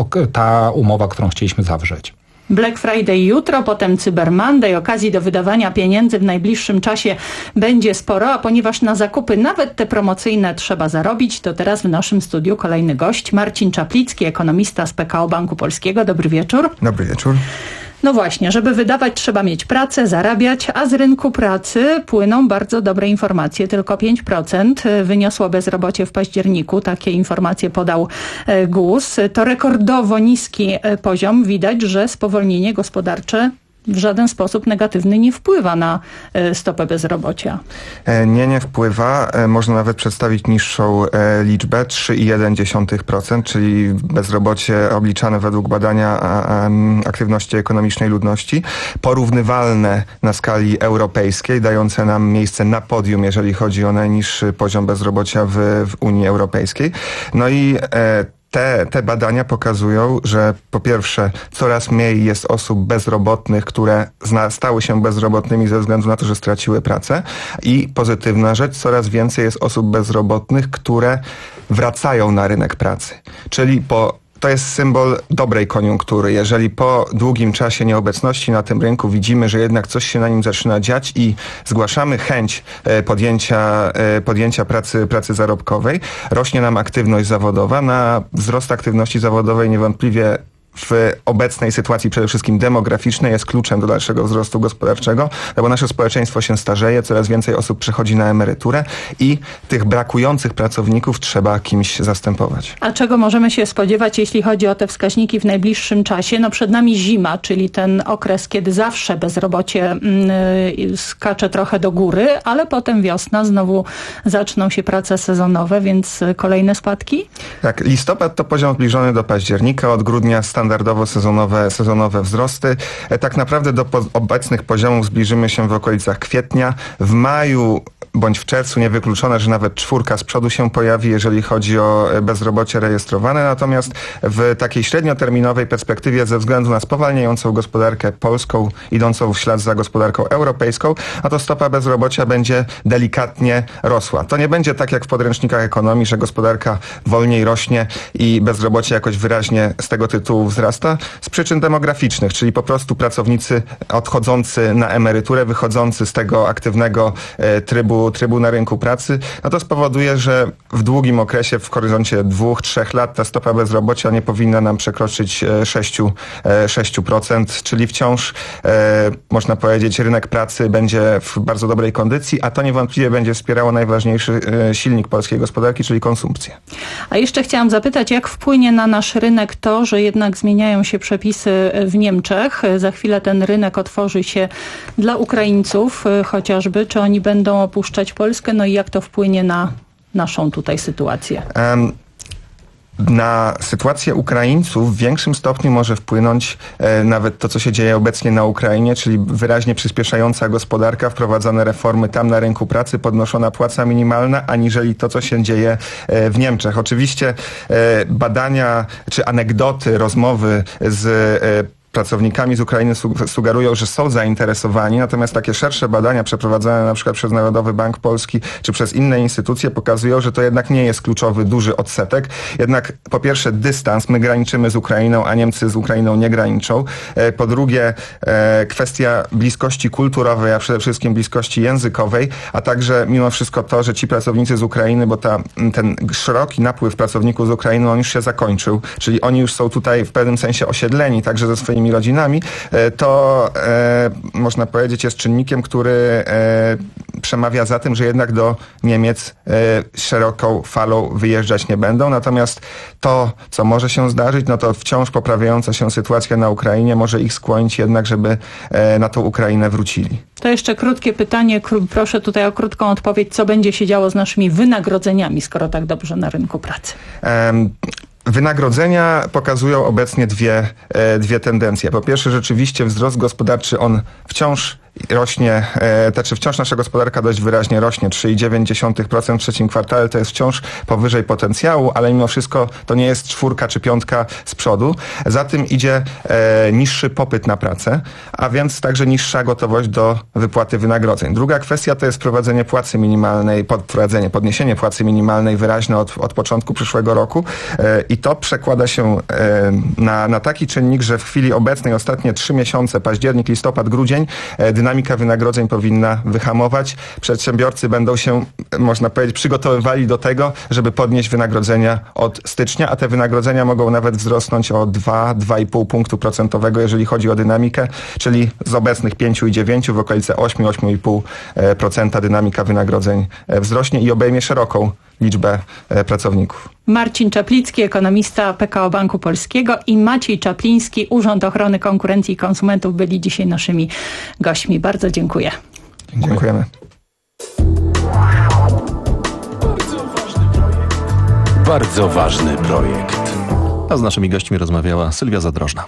ta umowa, którą chcieliśmy zawrzeć. Black Friday jutro, potem Cyber Monday. Okazji do wydawania pieniędzy w najbliższym czasie będzie sporo, a ponieważ na zakupy nawet te promocyjne trzeba zarobić, to teraz w naszym studiu kolejny gość, Marcin Czaplicki, ekonomista z P K O Banku Polskiego. Dobry wieczór. Dobry wieczór. No właśnie, żeby wydawać trzeba mieć pracę, zarabiać, a z rynku pracy płyną bardzo dobre informacje. Tylko pięć procent wyniosło bezrobocie w październiku. Takie informacje podał G U S. To rekordowo niski poziom. Widać, że spowolnienie gospodarcze w żaden sposób negatywny nie wpływa na stopę bezrobocia. Nie, nie wpływa. Można nawet przedstawić niższą liczbę, trzy przecinek jeden procent, czyli bezrobocie obliczane według badania aktywności ekonomicznej ludności, porównywalne na skali europejskiej, dające nam miejsce na podium, jeżeli chodzi o najniższy poziom bezrobocia w, w Unii Europejskiej. No i e, Te, te badania pokazują, że po pierwsze coraz mniej jest osób bezrobotnych, które zna, stały się bezrobotnymi ze względu na to, że straciły pracę i pozytywna rzecz, coraz więcej jest osób bezrobotnych, które wracają na rynek pracy. Czyli po To jest symbol dobrej koniunktury. Jeżeli po długim czasie nieobecności na tym rynku widzimy, że jednak coś się na nim zaczyna dziać i zgłaszamy chęć podjęcia, podjęcia pracy, pracy zarobkowej, rośnie nam aktywność zawodowa. Na wzrost aktywności zawodowej niewątpliwie w obecnej sytuacji przede wszystkim demograficznej jest kluczem do dalszego wzrostu gospodarczego, no bo nasze społeczeństwo się starzeje, coraz więcej osób przechodzi na emeryturę i tych brakujących pracowników trzeba kimś zastępować. A czego możemy się spodziewać, jeśli chodzi o te wskaźniki w najbliższym czasie? No przed nami zima, czyli ten okres, kiedy zawsze bezrobocie yy, skacze trochę do góry, ale potem wiosna, znowu zaczną się prace sezonowe, więc kolejne spadki? Tak, listopad to poziom zbliżony do października, od grudnia stan standardowo sezonowe, sezonowe wzrosty. Tak naprawdę do po- obecnych poziomów zbliżymy się w okolicach kwietnia. W maju bądź w czerwcu niewykluczone, że nawet czwórka z przodu się pojawi, jeżeli chodzi o bezrobocie rejestrowane. Natomiast w takiej średnioterminowej perspektywie ze względu na spowalniającą gospodarkę polską, idącą w ślad za gospodarką europejską, a to stopa bezrobocia będzie delikatnie rosła. To nie będzie tak jak w podręcznikach ekonomii, że gospodarka wolniej rośnie i bezrobocie jakoś wyraźnie z tego tytułu wzrasta. Z przyczyn demograficznych, czyli po prostu pracownicy odchodzący na emeryturę, wychodzący z tego aktywnego e, trybu, trybu na rynku pracy, no to spowoduje, że w długim okresie, w horyzoncie dwóch, trzech lat ta stopa bezrobocia nie powinna nam przekroczyć sześć procent, czyli wciąż e, można powiedzieć rynek pracy będzie w bardzo dobrej kondycji, a to niewątpliwie będzie wspierało najważniejszy e, silnik polskiej gospodarki, czyli konsumpcję. A jeszcze chciałam zapytać, jak wpłynie na nasz rynek to, że jednak zmieniają się przepisy w Niemczech. Za chwilę ten rynek otworzy się dla Ukraińców chociażby. Czy oni będą opuszczać Polskę? No i jak to wpłynie na naszą tutaj sytuację? Um. Na sytuację Ukraińców w większym stopniu może wpłynąć e, nawet to, co się dzieje obecnie na Ukrainie, czyli wyraźnie przyspieszająca gospodarka, wprowadzane reformy tam na rynku pracy, podnoszona płaca minimalna, aniżeli to, co się dzieje e, w Niemczech. Oczywiście e, badania czy anegdoty, rozmowy z e, pracownikami z Ukrainy sugerują, że są zainteresowani, natomiast takie szersze badania przeprowadzane na przykład przez Narodowy Bank Polski czy przez inne instytucje pokazują, że to jednak nie jest kluczowy, duży odsetek. Jednak po pierwsze dystans, my graniczymy z Ukrainą, a Niemcy z Ukrainą nie graniczą. Po drugie kwestia bliskości kulturowej, a przede wszystkim bliskości językowej, a także mimo wszystko to, że ci pracownicy z Ukrainy, bo ta, ten szeroki napływ pracowników z Ukrainy, on już się zakończył, czyli oni już są tutaj w pewnym sensie osiedleni, także ze swoimi rodzinami, to e, można powiedzieć jest czynnikiem, który e, przemawia za tym, że jednak do Niemiec e, szeroką falą wyjeżdżać nie będą. Natomiast to, co może się zdarzyć, no to wciąż poprawiająca się sytuacja na Ukrainie może ich skłonić jednak, żeby e, na tą Ukrainę wrócili. To jeszcze krótkie pytanie, proszę tutaj o krótką odpowiedź, co będzie się działo z naszymi wynagrodzeniami, skoro tak dobrze na rynku pracy? Um, Wynagrodzenia pokazują obecnie dwie, dwie tendencje. Po pierwsze, rzeczywiście wzrost gospodarczy, on wciąż rośnie, e, znaczy wciąż nasza gospodarka dość wyraźnie rośnie, trzy przecinek dziewięć procent w trzecim kwartale, to jest wciąż powyżej potencjału, ale mimo wszystko to nie jest czwórka czy piątka z przodu. Za tym idzie e, niższy popyt na pracę, a więc także niższa gotowość do wypłaty wynagrodzeń. Druga kwestia to jest wprowadzenie płacy minimalnej, podprowadzenie, podniesienie płacy minimalnej wyraźne od, od początku przyszłego roku e, i to przekłada się e, na, na taki czynnik, że w chwili obecnej ostatnie trzy miesiące, październik, listopad, grudzień, e, dynamika wynagrodzeń powinna wyhamować. Przedsiębiorcy będą się, można powiedzieć, przygotowywali do tego, żeby podnieść wynagrodzenia od stycznia, a te wynagrodzenia mogą nawet wzrosnąć o dwa do dwóch i pół punktu procentowego, jeżeli chodzi o dynamikę, czyli z obecnych pięć przecinek dziewięć w okolice osiem do ośmiu i pół procent dynamika wynagrodzeń wzrośnie i obejmie szeroką liczbę pracowników. Marcin Czaplicki, ekonomista P K O Banku Polskiego i Maciej Czapliński, Urząd Ochrony Konkurencji i Konsumentów byli dzisiaj naszymi gośćmi. Bardzo dziękuję. Dziękujemy. Bardzo ważny projekt. A z naszymi gośćmi rozmawiała Sylwia Zadrożna.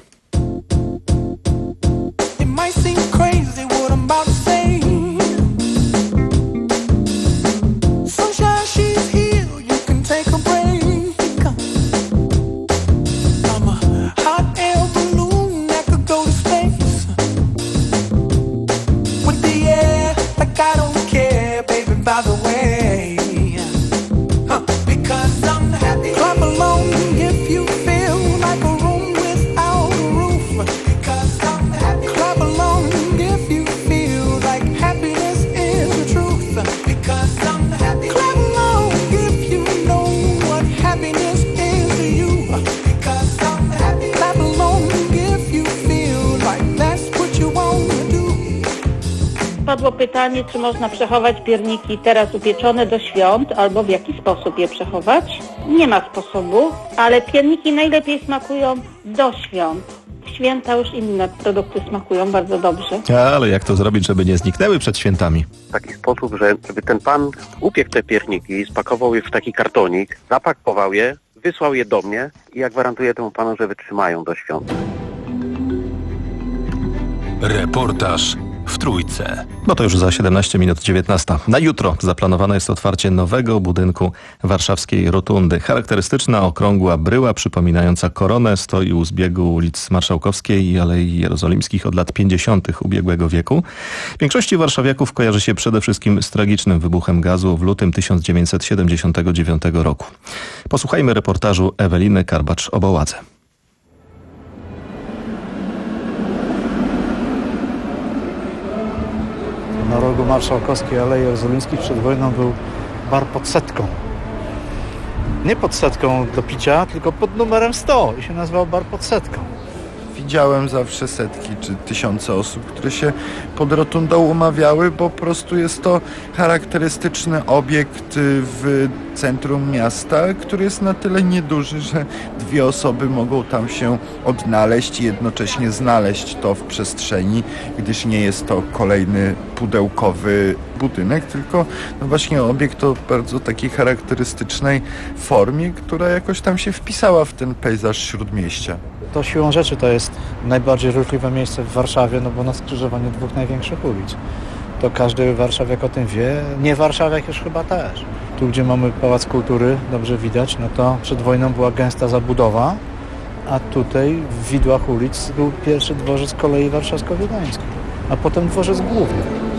Padło pytanie, czy można przechować pierniki teraz upieczone do świąt, albo w jaki sposób je przechować. Nie ma sposobu, ale pierniki najlepiej smakują do świąt. W święta już inne produkty smakują bardzo dobrze. Ale jak to zrobić, żeby nie zniknęły przed świętami? W taki sposób, że żeby ten pan upiekł te pierniki, spakował je w taki kartonik, zapakował je, wysłał je do mnie i ja gwarantuję temu panu, że wytrzymają do świąt. Reportaż w Trójce. No to już za siedemnaście minut dziewiętnasta. Na jutro zaplanowane jest otwarcie nowego budynku warszawskiej Rotundy. Charakterystyczna okrągła bryła przypominająca koronę stoi u zbiegu ulic Marszałkowskiej i Alei Jerozolimskich od lat pięćdziesiątych ubiegłego wieku. Większości warszawiaków kojarzy się przede wszystkim z tragicznym wybuchem gazu w lutym tysiąc dziewięćset siedemdziesiątego dziewiątego roku. Posłuchajmy reportażu Eweliny Karbacz-Oboładze. Na rogu Marszałkowskiej Alei Jerozolimskich przed wojną był bar pod setką. Nie pod setką do picia, tylko pod numerem sto i się nazywał bar pod setką. Widziałem zawsze setki czy tysiące osób, które się pod rotundą umawiały, bo po prostu jest to charakterystyczny obiekt w centrum miasta, który jest na tyle nieduży, że dwie osoby mogą tam się odnaleźć i jednocześnie znaleźć to w przestrzeni, gdyż nie jest to kolejny pudełkowy budynek, tylko no właśnie obiekt o bardzo takiej charakterystycznej formie, która jakoś tam się wpisała w ten pejzaż śródmieścia. To siłą rzeczy to jest najbardziej ruchliwe miejsce w Warszawie, no bo na skrzyżowaniu dwóch największych ulic. To każdy warszawiak o tym wie, nie warszawiak już chyba też. Tu, gdzie mamy Pałac Kultury, dobrze widać, no to przed wojną była gęsta zabudowa, a tutaj w widłach ulic był pierwszy dworzec kolei warszawsko-wiedeńskiej, a potem dworzec główny.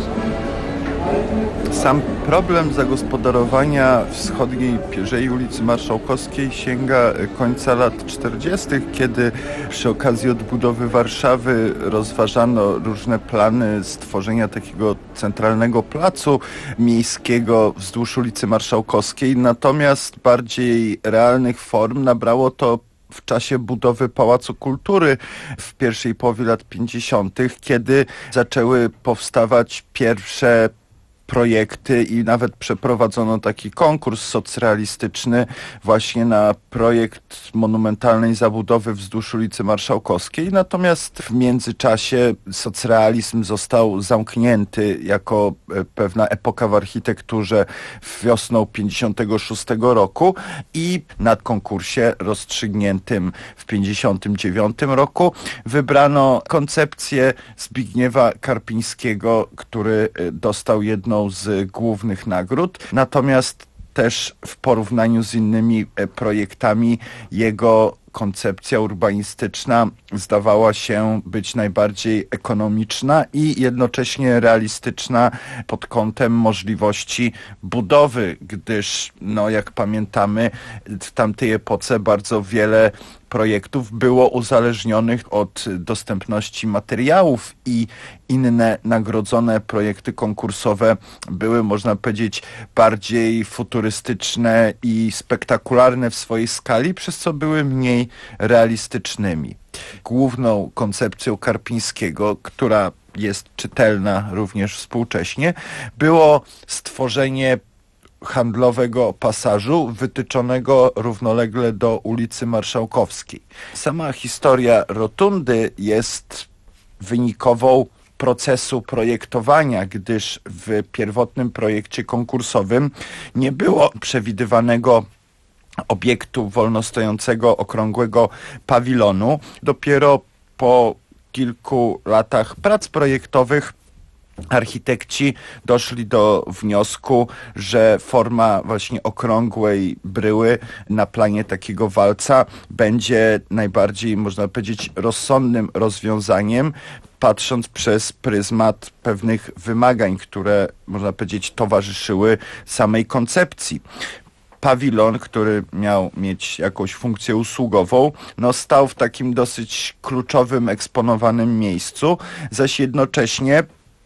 Sam problem zagospodarowania wschodniej Pierzei ulicy Marszałkowskiej sięga końca lat czterdziestych, kiedy przy okazji odbudowy Warszawy rozważano różne plany stworzenia takiego centralnego placu miejskiego wzdłuż ulicy Marszałkowskiej, natomiast bardziej realnych form nabrało to w czasie budowy Pałacu Kultury w pierwszej połowie lat pięćdziesiątych, kiedy zaczęły powstawać pierwsze projekty i nawet przeprowadzono taki konkurs socrealistyczny właśnie na projekt monumentalnej zabudowy wzdłuż ulicy Marszałkowskiej. Natomiast w międzyczasie socrealizm został zamknięty jako pewna epoka w architekturze wiosną pięćdziesiątego szóstego roku i na konkursie rozstrzygniętym w pięćdziesiątym dziewiątym roku wybrano koncepcję Zbigniewa Karpińskiego, który dostał jedną z głównych nagród, natomiast też w porównaniu z innymi projektami jego koncepcja urbanistyczna zdawała się być najbardziej ekonomiczna i jednocześnie realistyczna pod kątem możliwości budowy, gdyż, no jak pamiętamy, w tamtej epoce bardzo wiele projektów było uzależnionych od dostępności materiałów i inne nagrodzone projekty konkursowe były, można powiedzieć, bardziej futurystyczne i spektakularne w swojej skali, przez co były mniej realistycznymi. Główną koncepcją Karpińskiego, która jest czytelna również współcześnie, było stworzenie handlowego pasażu wytyczonego równolegle do ulicy Marszałkowskiej. Sama historia rotundy jest wynikową procesu projektowania, gdyż w pierwotnym projekcie konkursowym nie było przewidywanego obiektu wolnostojącego okrągłego pawilonu. Dopiero po kilku latach prac projektowych architekci doszli do wniosku, że forma właśnie okrągłej bryły na planie takiego walca będzie najbardziej, można powiedzieć, rozsądnym rozwiązaniem, patrząc przez pryzmat pewnych wymagań, które, można powiedzieć, towarzyszyły samej koncepcji. Pawilon, który miał mieć jakąś funkcję usługową, no stał w takim dosyć kluczowym, eksponowanym miejscu, zaś jednocześnie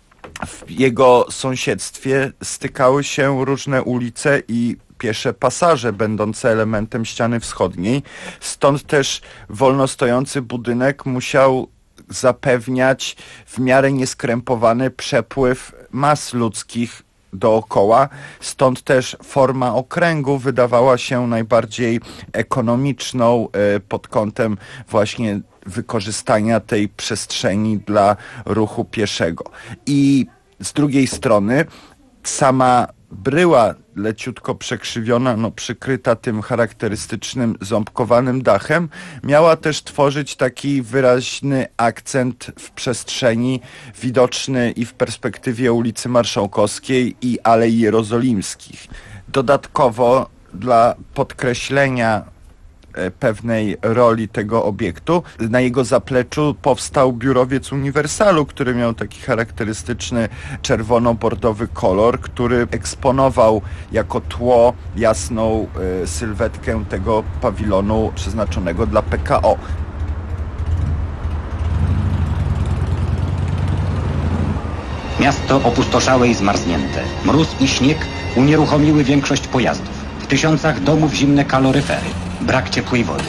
w jego sąsiedztwie stykały się różne ulice i piesze pasaże będące elementem ściany wschodniej. Stąd też wolnostojący budynek musiał zapewniać w miarę nieskrępowany przepływ mas ludzkich dookoła. Stąd też forma okręgu wydawała się najbardziej ekonomiczną pod kątem właśnie wykorzystania tej przestrzeni dla ruchu pieszego. I z drugiej strony sama bryła leciutko przekrzywiona, no przykryta tym charakterystycznym ząbkowanym dachem, miała też tworzyć taki wyraźny akcent w przestrzeni, widoczny i w perspektywie ulicy Marszałkowskiej i Alei Jerozolimskich. Dodatkowo dla podkreślenia pewnej roli tego obiektu, na jego zapleczu powstał biurowiec Uniwersalu, który miał taki charakterystyczny czerwono-bordowy kolor, który eksponował jako tło jasną y, sylwetkę tego pawilonu przeznaczonego dla P K O. Miasto opustoszałe i zmarznięte. Mróz i śnieg unieruchomiły większość pojazdów. W tysiącach domów zimne kaloryfery. Brak ciepłej wody.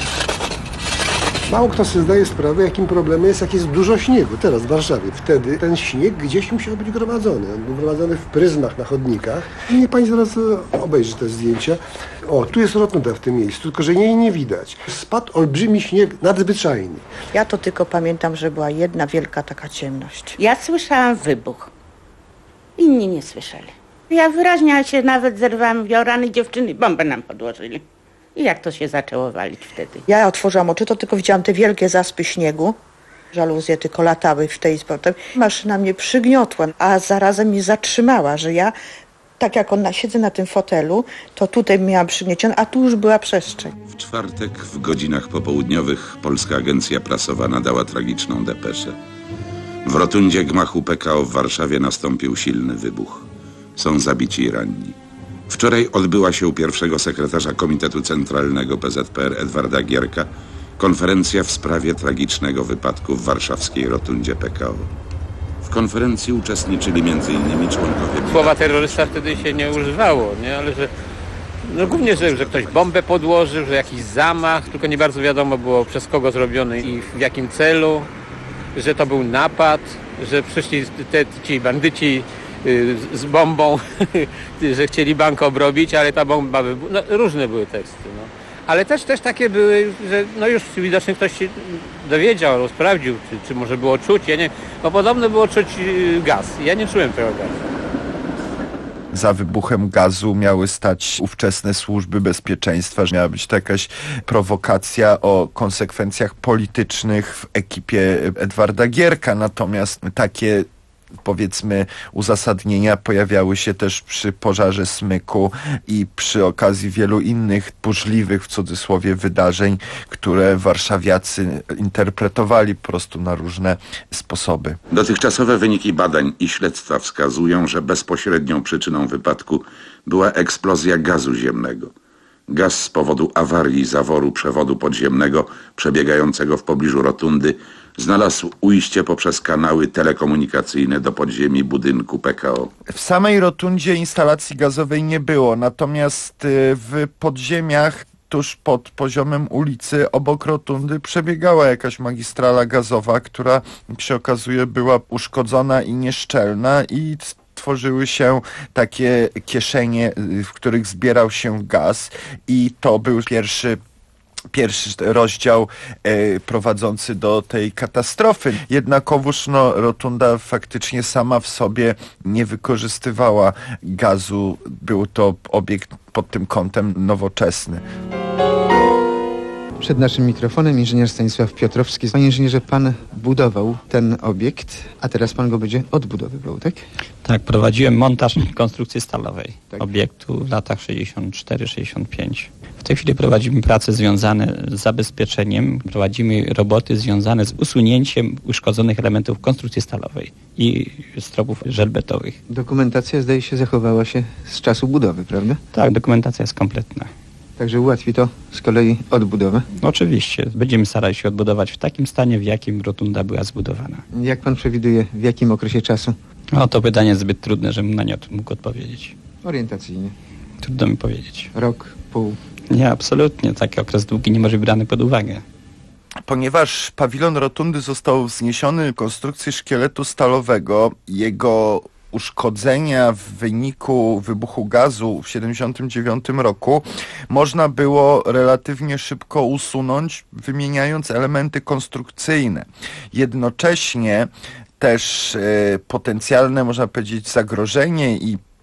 Mało kto sobie zdaje sprawę, jakim problemem jest, jak jest dużo śniegu teraz w Warszawie. Wtedy ten śnieg gdzieś musiał być gromadzony. On był gromadzony w pryzmach na chodnikach. I niech pani zaraz obejrzy te zdjęcia. O, tu jest rotunda w tym miejscu, tylko że jej nie widać. Spadł olbrzymi śnieg nadzwyczajny. Ja to tylko pamiętam, że była jedna wielka taka ciemność. Ja słyszałam wybuch. Inni nie słyszeli. Ja wyraźnie się nawet zerwałam, o rany dziewczyny, bombę nam podłożyli. I jak to się zaczęło walić wtedy? Ja otworzyłam oczy, to tylko widziałam te wielkie zaspy śniegu. Żaluzje tylko latały w tej sportem. Maszyna mnie przygniotła, a zarazem mnie zatrzymała, że ja, tak jak ona siedzę na tym fotelu, to tutaj miałam przygniecione, a tu już była przestrzeń. W czwartek w godzinach popołudniowych Polska Agencja Prasowa nadała tragiczną depeszę. W rotundzie gmachu P K O w Warszawie nastąpił silny wybuch. Są zabici i ranni. Wczoraj odbyła się u pierwszego sekretarza Komitetu Centralnego P Z P R Edwarda Gierka konferencja w sprawie tragicznego wypadku w warszawskiej rotundzie P K O. W konferencji uczestniczyli między innymi członkowie... Słowa terrorysta wtedy się nie używało, nie? Ale że... No głównie, że, że ktoś bombę podłożył, że jakiś zamach, tylko nie bardzo wiadomo było przez kogo zrobiony i w jakim celu, że to był napad, że przyszli te, ci bandyci z bombą, że chcieli bank obrobić, ale ta bomba... No, różne były teksty, no. Ale też, też takie były, że no już widocznie ktoś się dowiedział albo sprawdził, czy, czy może było czuć, ja nie... No podobno było czuć gaz, ja nie czułem tego gazu. Za wybuchem gazu miały stać ówczesne służby bezpieczeństwa, że miała być to jakaś prowokacja o konsekwencjach politycznych w ekipie Edwarda Gierka, natomiast takie, powiedzmy, uzasadnienia pojawiały się też przy pożarze Smyku i przy okazji wielu innych burzliwych, w cudzysłowie, wydarzeń, które warszawiacy interpretowali po prostu na różne sposoby. Dotychczasowe wyniki badań i śledztwa wskazują, że bezpośrednią przyczyną wypadku była eksplozja gazu ziemnego. Gaz z powodu awarii zaworu przewodu podziemnego przebiegającego w pobliżu rotundy znalazł ujście poprzez kanały telekomunikacyjne do podziemi budynku P K O. W samej rotundzie instalacji gazowej nie było, natomiast w podziemiach tuż pod poziomem ulicy obok rotundy przebiegała jakaś magistrala gazowa, która, jak się okazuje, była uszkodzona i nieszczelna i tworzyły się takie kieszenie, w których zbierał się gaz i to był pierwszy Pierwszy rozdział e, prowadzący do tej katastrofy. Jednakowoż no, rotunda faktycznie sama w sobie nie wykorzystywała gazu. Był to obiekt pod tym kątem nowoczesny. Przed naszym mikrofonem inżynier Stanisław Piotrowski. Panie inżynierze, pan budował ten obiekt, a teraz pan go będzie odbudowywał, tak? Tak, prowadziłem montaż konstrukcji stalowej tak. obiektu w latach sześćdziesiąt cztery sześćdziesiąt pięć. W tej chwili prowadzimy prace związane z zabezpieczeniem, prowadzimy roboty związane z usunięciem uszkodzonych elementów konstrukcji stalowej i stropów żelbetowych. Dokumentacja, zdaje się, zachowała się z czasu budowy, prawda? Tak, dokumentacja jest kompletna. Także ułatwi to z kolei odbudowę? Oczywiście. Będziemy starali się odbudować w takim stanie, w jakim rotunda była zbudowana. Jak pan przewiduje, w jakim okresie czasu? No to pytanie jest zbyt trudne, żebym na nie mógł odpowiedzieć. Orientacyjnie? Trudno mi powiedzieć. Rok, pół? Nie, absolutnie. Taki okres długi nie może być brany pod uwagę. Ponieważ pawilon rotundy został wzniesiony w konstrukcji szkieletu stalowego, jego uszkodzenia w wyniku wybuchu gazu w tysiąc dziewięćset siedemdziesiątym dziewiątym roku można było relatywnie szybko usunąć, wymieniając elementy konstrukcyjne. Jednocześnie też e, potencjalne, można powiedzieć, zagrożenie i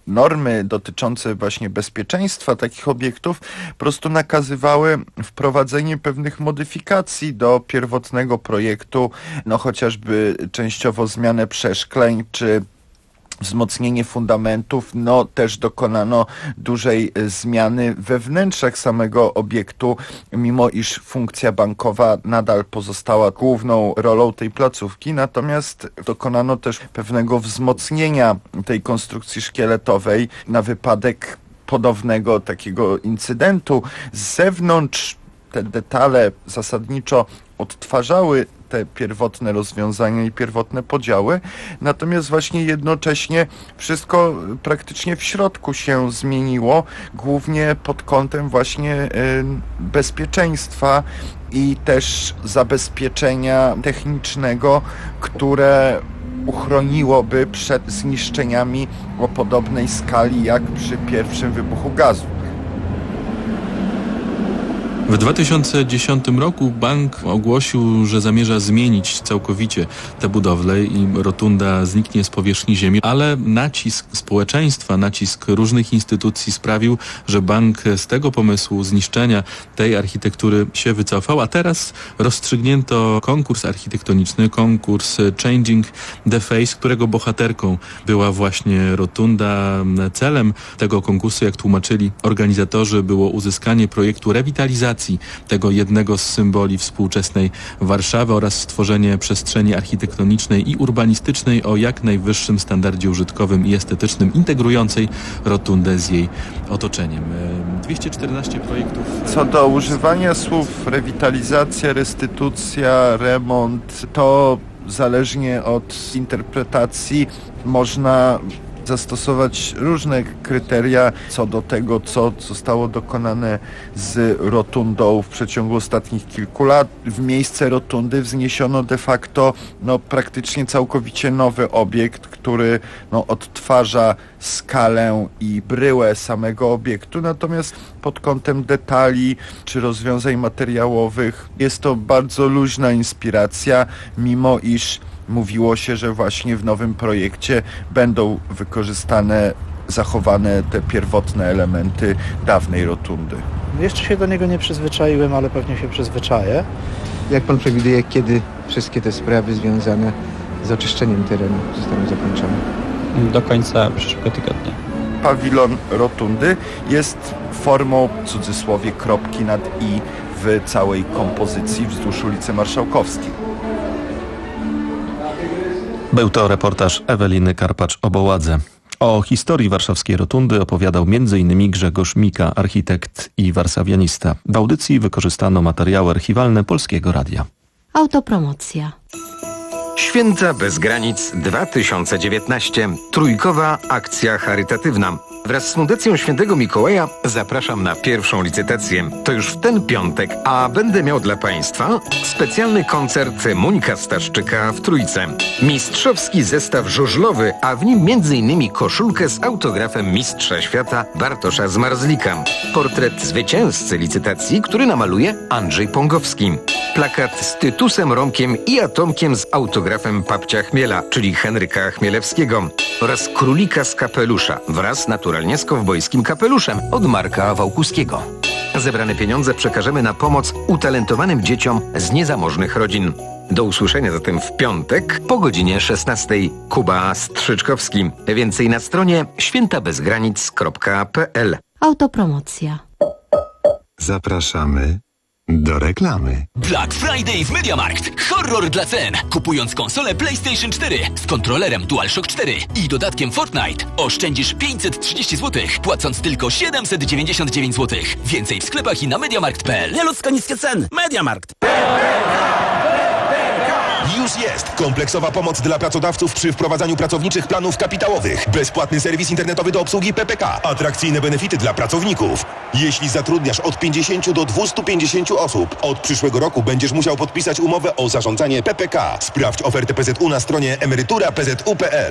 normy dotyczące właśnie bezpieczeństwa takich obiektów po prostu nakazywały wprowadzenie pewnych modyfikacji do pierwotnego projektu, no chociażby częściowo zmianę przeszkleń czy wzmocnienie fundamentów, no też dokonano dużej zmiany we wnętrzach samego obiektu, mimo iż funkcja bankowa nadal pozostała główną rolą tej placówki, natomiast dokonano też pewnego wzmocnienia tej konstrukcji szkieletowej na wypadek ponownego takiego incydentu. Z zewnątrz te detale zasadniczo odtwarzały te pierwotne rozwiązania i pierwotne podziały, natomiast właśnie jednocześnie wszystko praktycznie w środku się zmieniło, głównie pod kątem właśnie y, bezpieczeństwa i też zabezpieczenia technicznego, które uchroniłoby przed zniszczeniami o podobnej skali jak przy pierwszym wybuchu gazu. W dwa tysiące dziesiątym roku bank ogłosił, że zamierza zmienić całkowicie tę budowlę i rotunda zniknie z powierzchni ziemi, ale nacisk społeczeństwa, nacisk różnych instytucji sprawił, że bank z tego pomysłu zniszczenia tej architektury się wycofał, a teraz rozstrzygnięto konkurs architektoniczny, konkurs Changing the Face, którego bohaterką była właśnie rotunda. Celem tego konkursu, jak tłumaczyli organizatorzy, było uzyskanie projektu rewitalizacji tego jednego z symboli współczesnej Warszawy oraz stworzenie przestrzeni architektonicznej i urbanistycznej o jak najwyższym standardzie użytkowym i estetycznym, integrującej rotundę z jej otoczeniem. dwieście czternaście projektów. Co do używania słów rewitalizacja, restytucja, remont, to zależnie od interpretacji można zastosować różne kryteria co do tego, co zostało dokonane z rotundą w przeciągu ostatnich kilku lat. W miejsce rotundy wzniesiono de facto no, praktycznie całkowicie nowy obiekt, który no, odtwarza skalę i bryłę samego obiektu, natomiast pod kątem detali czy rozwiązań materiałowych jest to bardzo luźna inspiracja, mimo iż mówiło się, że właśnie w nowym projekcie będą wykorzystane, zachowane te pierwotne elementy dawnej rotundy. Jeszcze się do niego nie przyzwyczaiłem, ale pewnie się przyzwyczaję. Jak pan przewiduje, kiedy wszystkie te sprawy związane z oczyszczeniem terenu zostaną zakończone? Do końca przyszłego tygodnia. Pawilon rotundy jest formą, w cudzysłowie, kropki nad i w całej kompozycji wzdłuż ulicy Marszałkowskiej. Był to reportaż Eweliny Karpacz-Oboładze. O historii warszawskiej rotundy opowiadał między innymi Grzegorz Mika, architekt i warszawianista. W audycji wykorzystano materiały archiwalne Polskiego Radia. Autopromocja. Święta bez granic dwa tysiące dziewiętnaście. Trójkowa akcja charytatywna. Wraz z Fundacją Świętego Mikołaja zapraszam na pierwszą licytację. To już w ten piątek, a będę miał dla Państwa specjalny koncert Monika Staszczyka w Trójce. Mistrzowski zestaw żużlowy, a w nim między innymi koszulkę z autografem mistrza świata Bartosza Zmarzlika. Portret zwycięzcy licytacji, który namaluje Andrzej Pongowski. Plakat z Tytusem Romkiem i Atomkiem z autografem papcia Chmiela, czyli Henryka Chmielewskiego. Oraz królika z kapelusza wraz naturalnie z kowbojskim kapeluszem od Marka Wałkuskiego. Zebrane pieniądze przekażemy na pomoc utalentowanym dzieciom z niezamożnych rodzin. Do usłyszenia zatem w piątek po godzinie szesnastej. Kuba Strzyczkowski. Więcej na stronie świętabezgranic kropka pe el. Autopromocja. Zapraszamy do reklamy. Black Friday w MediaMarkt. Horror dla cen. Kupując konsolę PlayStation cztery z kontrolerem DualShock cztery i dodatkiem Fortnite oszczędzisz pięćset trzydzieści złotych, płacąc tylko siedemset dziewięćdziesiąt dziewięć złotych. Więcej w sklepach i na mediamarkt kropka pe el. Nieludzko niskie ceny. MediaMarkt. Już jest kompleksowa pomoc dla pracodawców przy wprowadzaniu pracowniczych planów kapitałowych. Bezpłatny serwis internetowy do obsługi P P K. Atrakcyjne benefity dla pracowników. Jeśli zatrudniasz od pięćdziesięciu do dwustu pięćdziesięciu osób, od przyszłego roku będziesz musiał podpisać umowę o zarządzanie P P K. Sprawdź ofertę P Z U na stronie emerytura kropka p z u kropka pe el.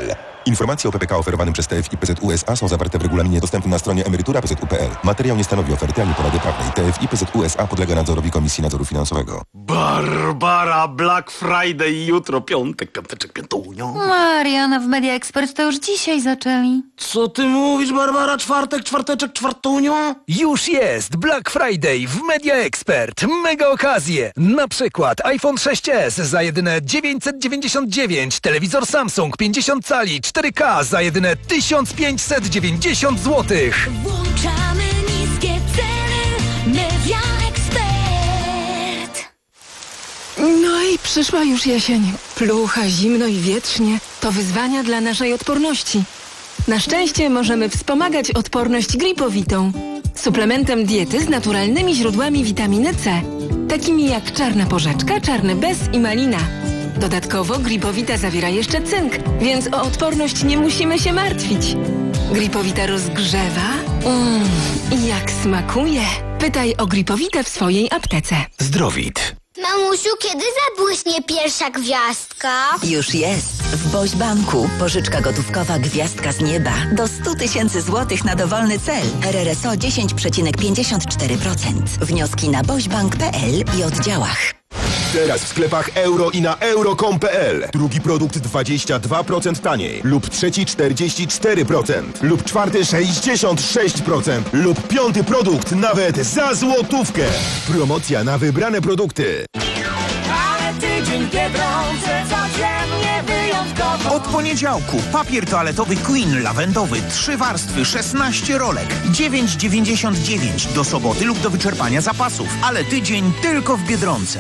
Informacje o P P K oferowanym przez T F I P Z U S A są zawarte w regulaminie dostępnym na stronie emerytura p z u kropka p l. Materiał nie stanowi oferty ani porady prawnej. T F I P Z U S A podlega nadzorowi Komisji Nadzoru Finansowego. Barbara, Black Friday jutro, piątek, piąteczek, piątunio. Mariana, w Media Expert to już dzisiaj zaczęli. Co ty mówisz, Barbara? Czwartek, czwarteczek, czwartunio? Już jest Black Friday w Media Expert. Mega okazje. Na przykład iPhone sześć S za jedyne dziewięćset dziewięćdziesiąt dziewięć, telewizor Samsung pięćdziesiąt cali cztery K za jedyne tysiąc pięćset dziewięćdziesiąt złotych. Włączamy niskie ceny. Media Expert. No i przyszła już jesień. Plucha, zimno i wietrznie. To wyzwania dla naszej odporności. Na szczęście możemy wspomagać odporność gripowitą. Suplementem diety z naturalnymi źródłami witaminy C. Takimi jak czarna porzeczka, czarny bez i malina. Dodatkowo gripowita zawiera jeszcze cynk, więc o odporność nie musimy się martwić. Gripowita rozgrzewa. Mmm, i jak smakuje. Pytaj o gripowitę w swojej aptece. Zdrowit. Mamusiu, kiedy zabłyśnie pierwsza gwiazdka? Już jest. W Boś Banku. Pożyczka gotówkowa Gwiazdka z nieba. Do stu tysięcy złotych na dowolny cel. R R S O dziesięć przecinek pięćdziesiąt cztery procent. Wnioski na bośbank kropka p l i oddziałach. Teraz w sklepach euro i na euro kropka com kropka p l. Drugi produkt dwadzieścia dwa procent taniej. Lub trzeci czterdzieści cztery procent. Lub czwarty sześćdziesiąt sześć procent. Lub piąty produkt nawet za złotówkę. Promocja na wybrane produkty. Ale tydzień Biedronce codziennie wyjątkowo. Od poniedziałku papier toaletowy Queen lawendowy, trzy warstwy, szesnaście rolek, dziewięć dziewięćdziesiąt dziewięć do soboty lub do wyczerpania zapasów. Ale tydzień tylko w Biedronce.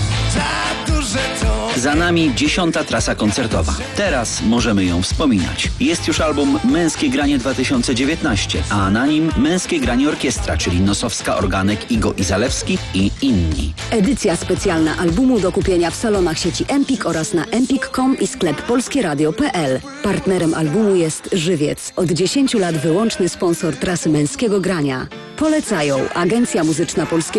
Za nami dziesiąta trasa koncertowa. Teraz możemy ją wspominać. Jest już album Męskie Granie dwa tysiące dziewiętnaście, a na nim Męskie Granie Orkiestra, czyli Nosowska, Organek, Igo i Zalewski i inni. Edycja specjalna albumu do kupienia w salonach sieci Empik oraz na empik kropka com i sklep polskieradio kropka p l. Partnerem albumu jest Żywiec. Od dziesięciu lat wyłączny sponsor trasy Męskiego Grania. Polecają Agencja Muzyczna Polskiego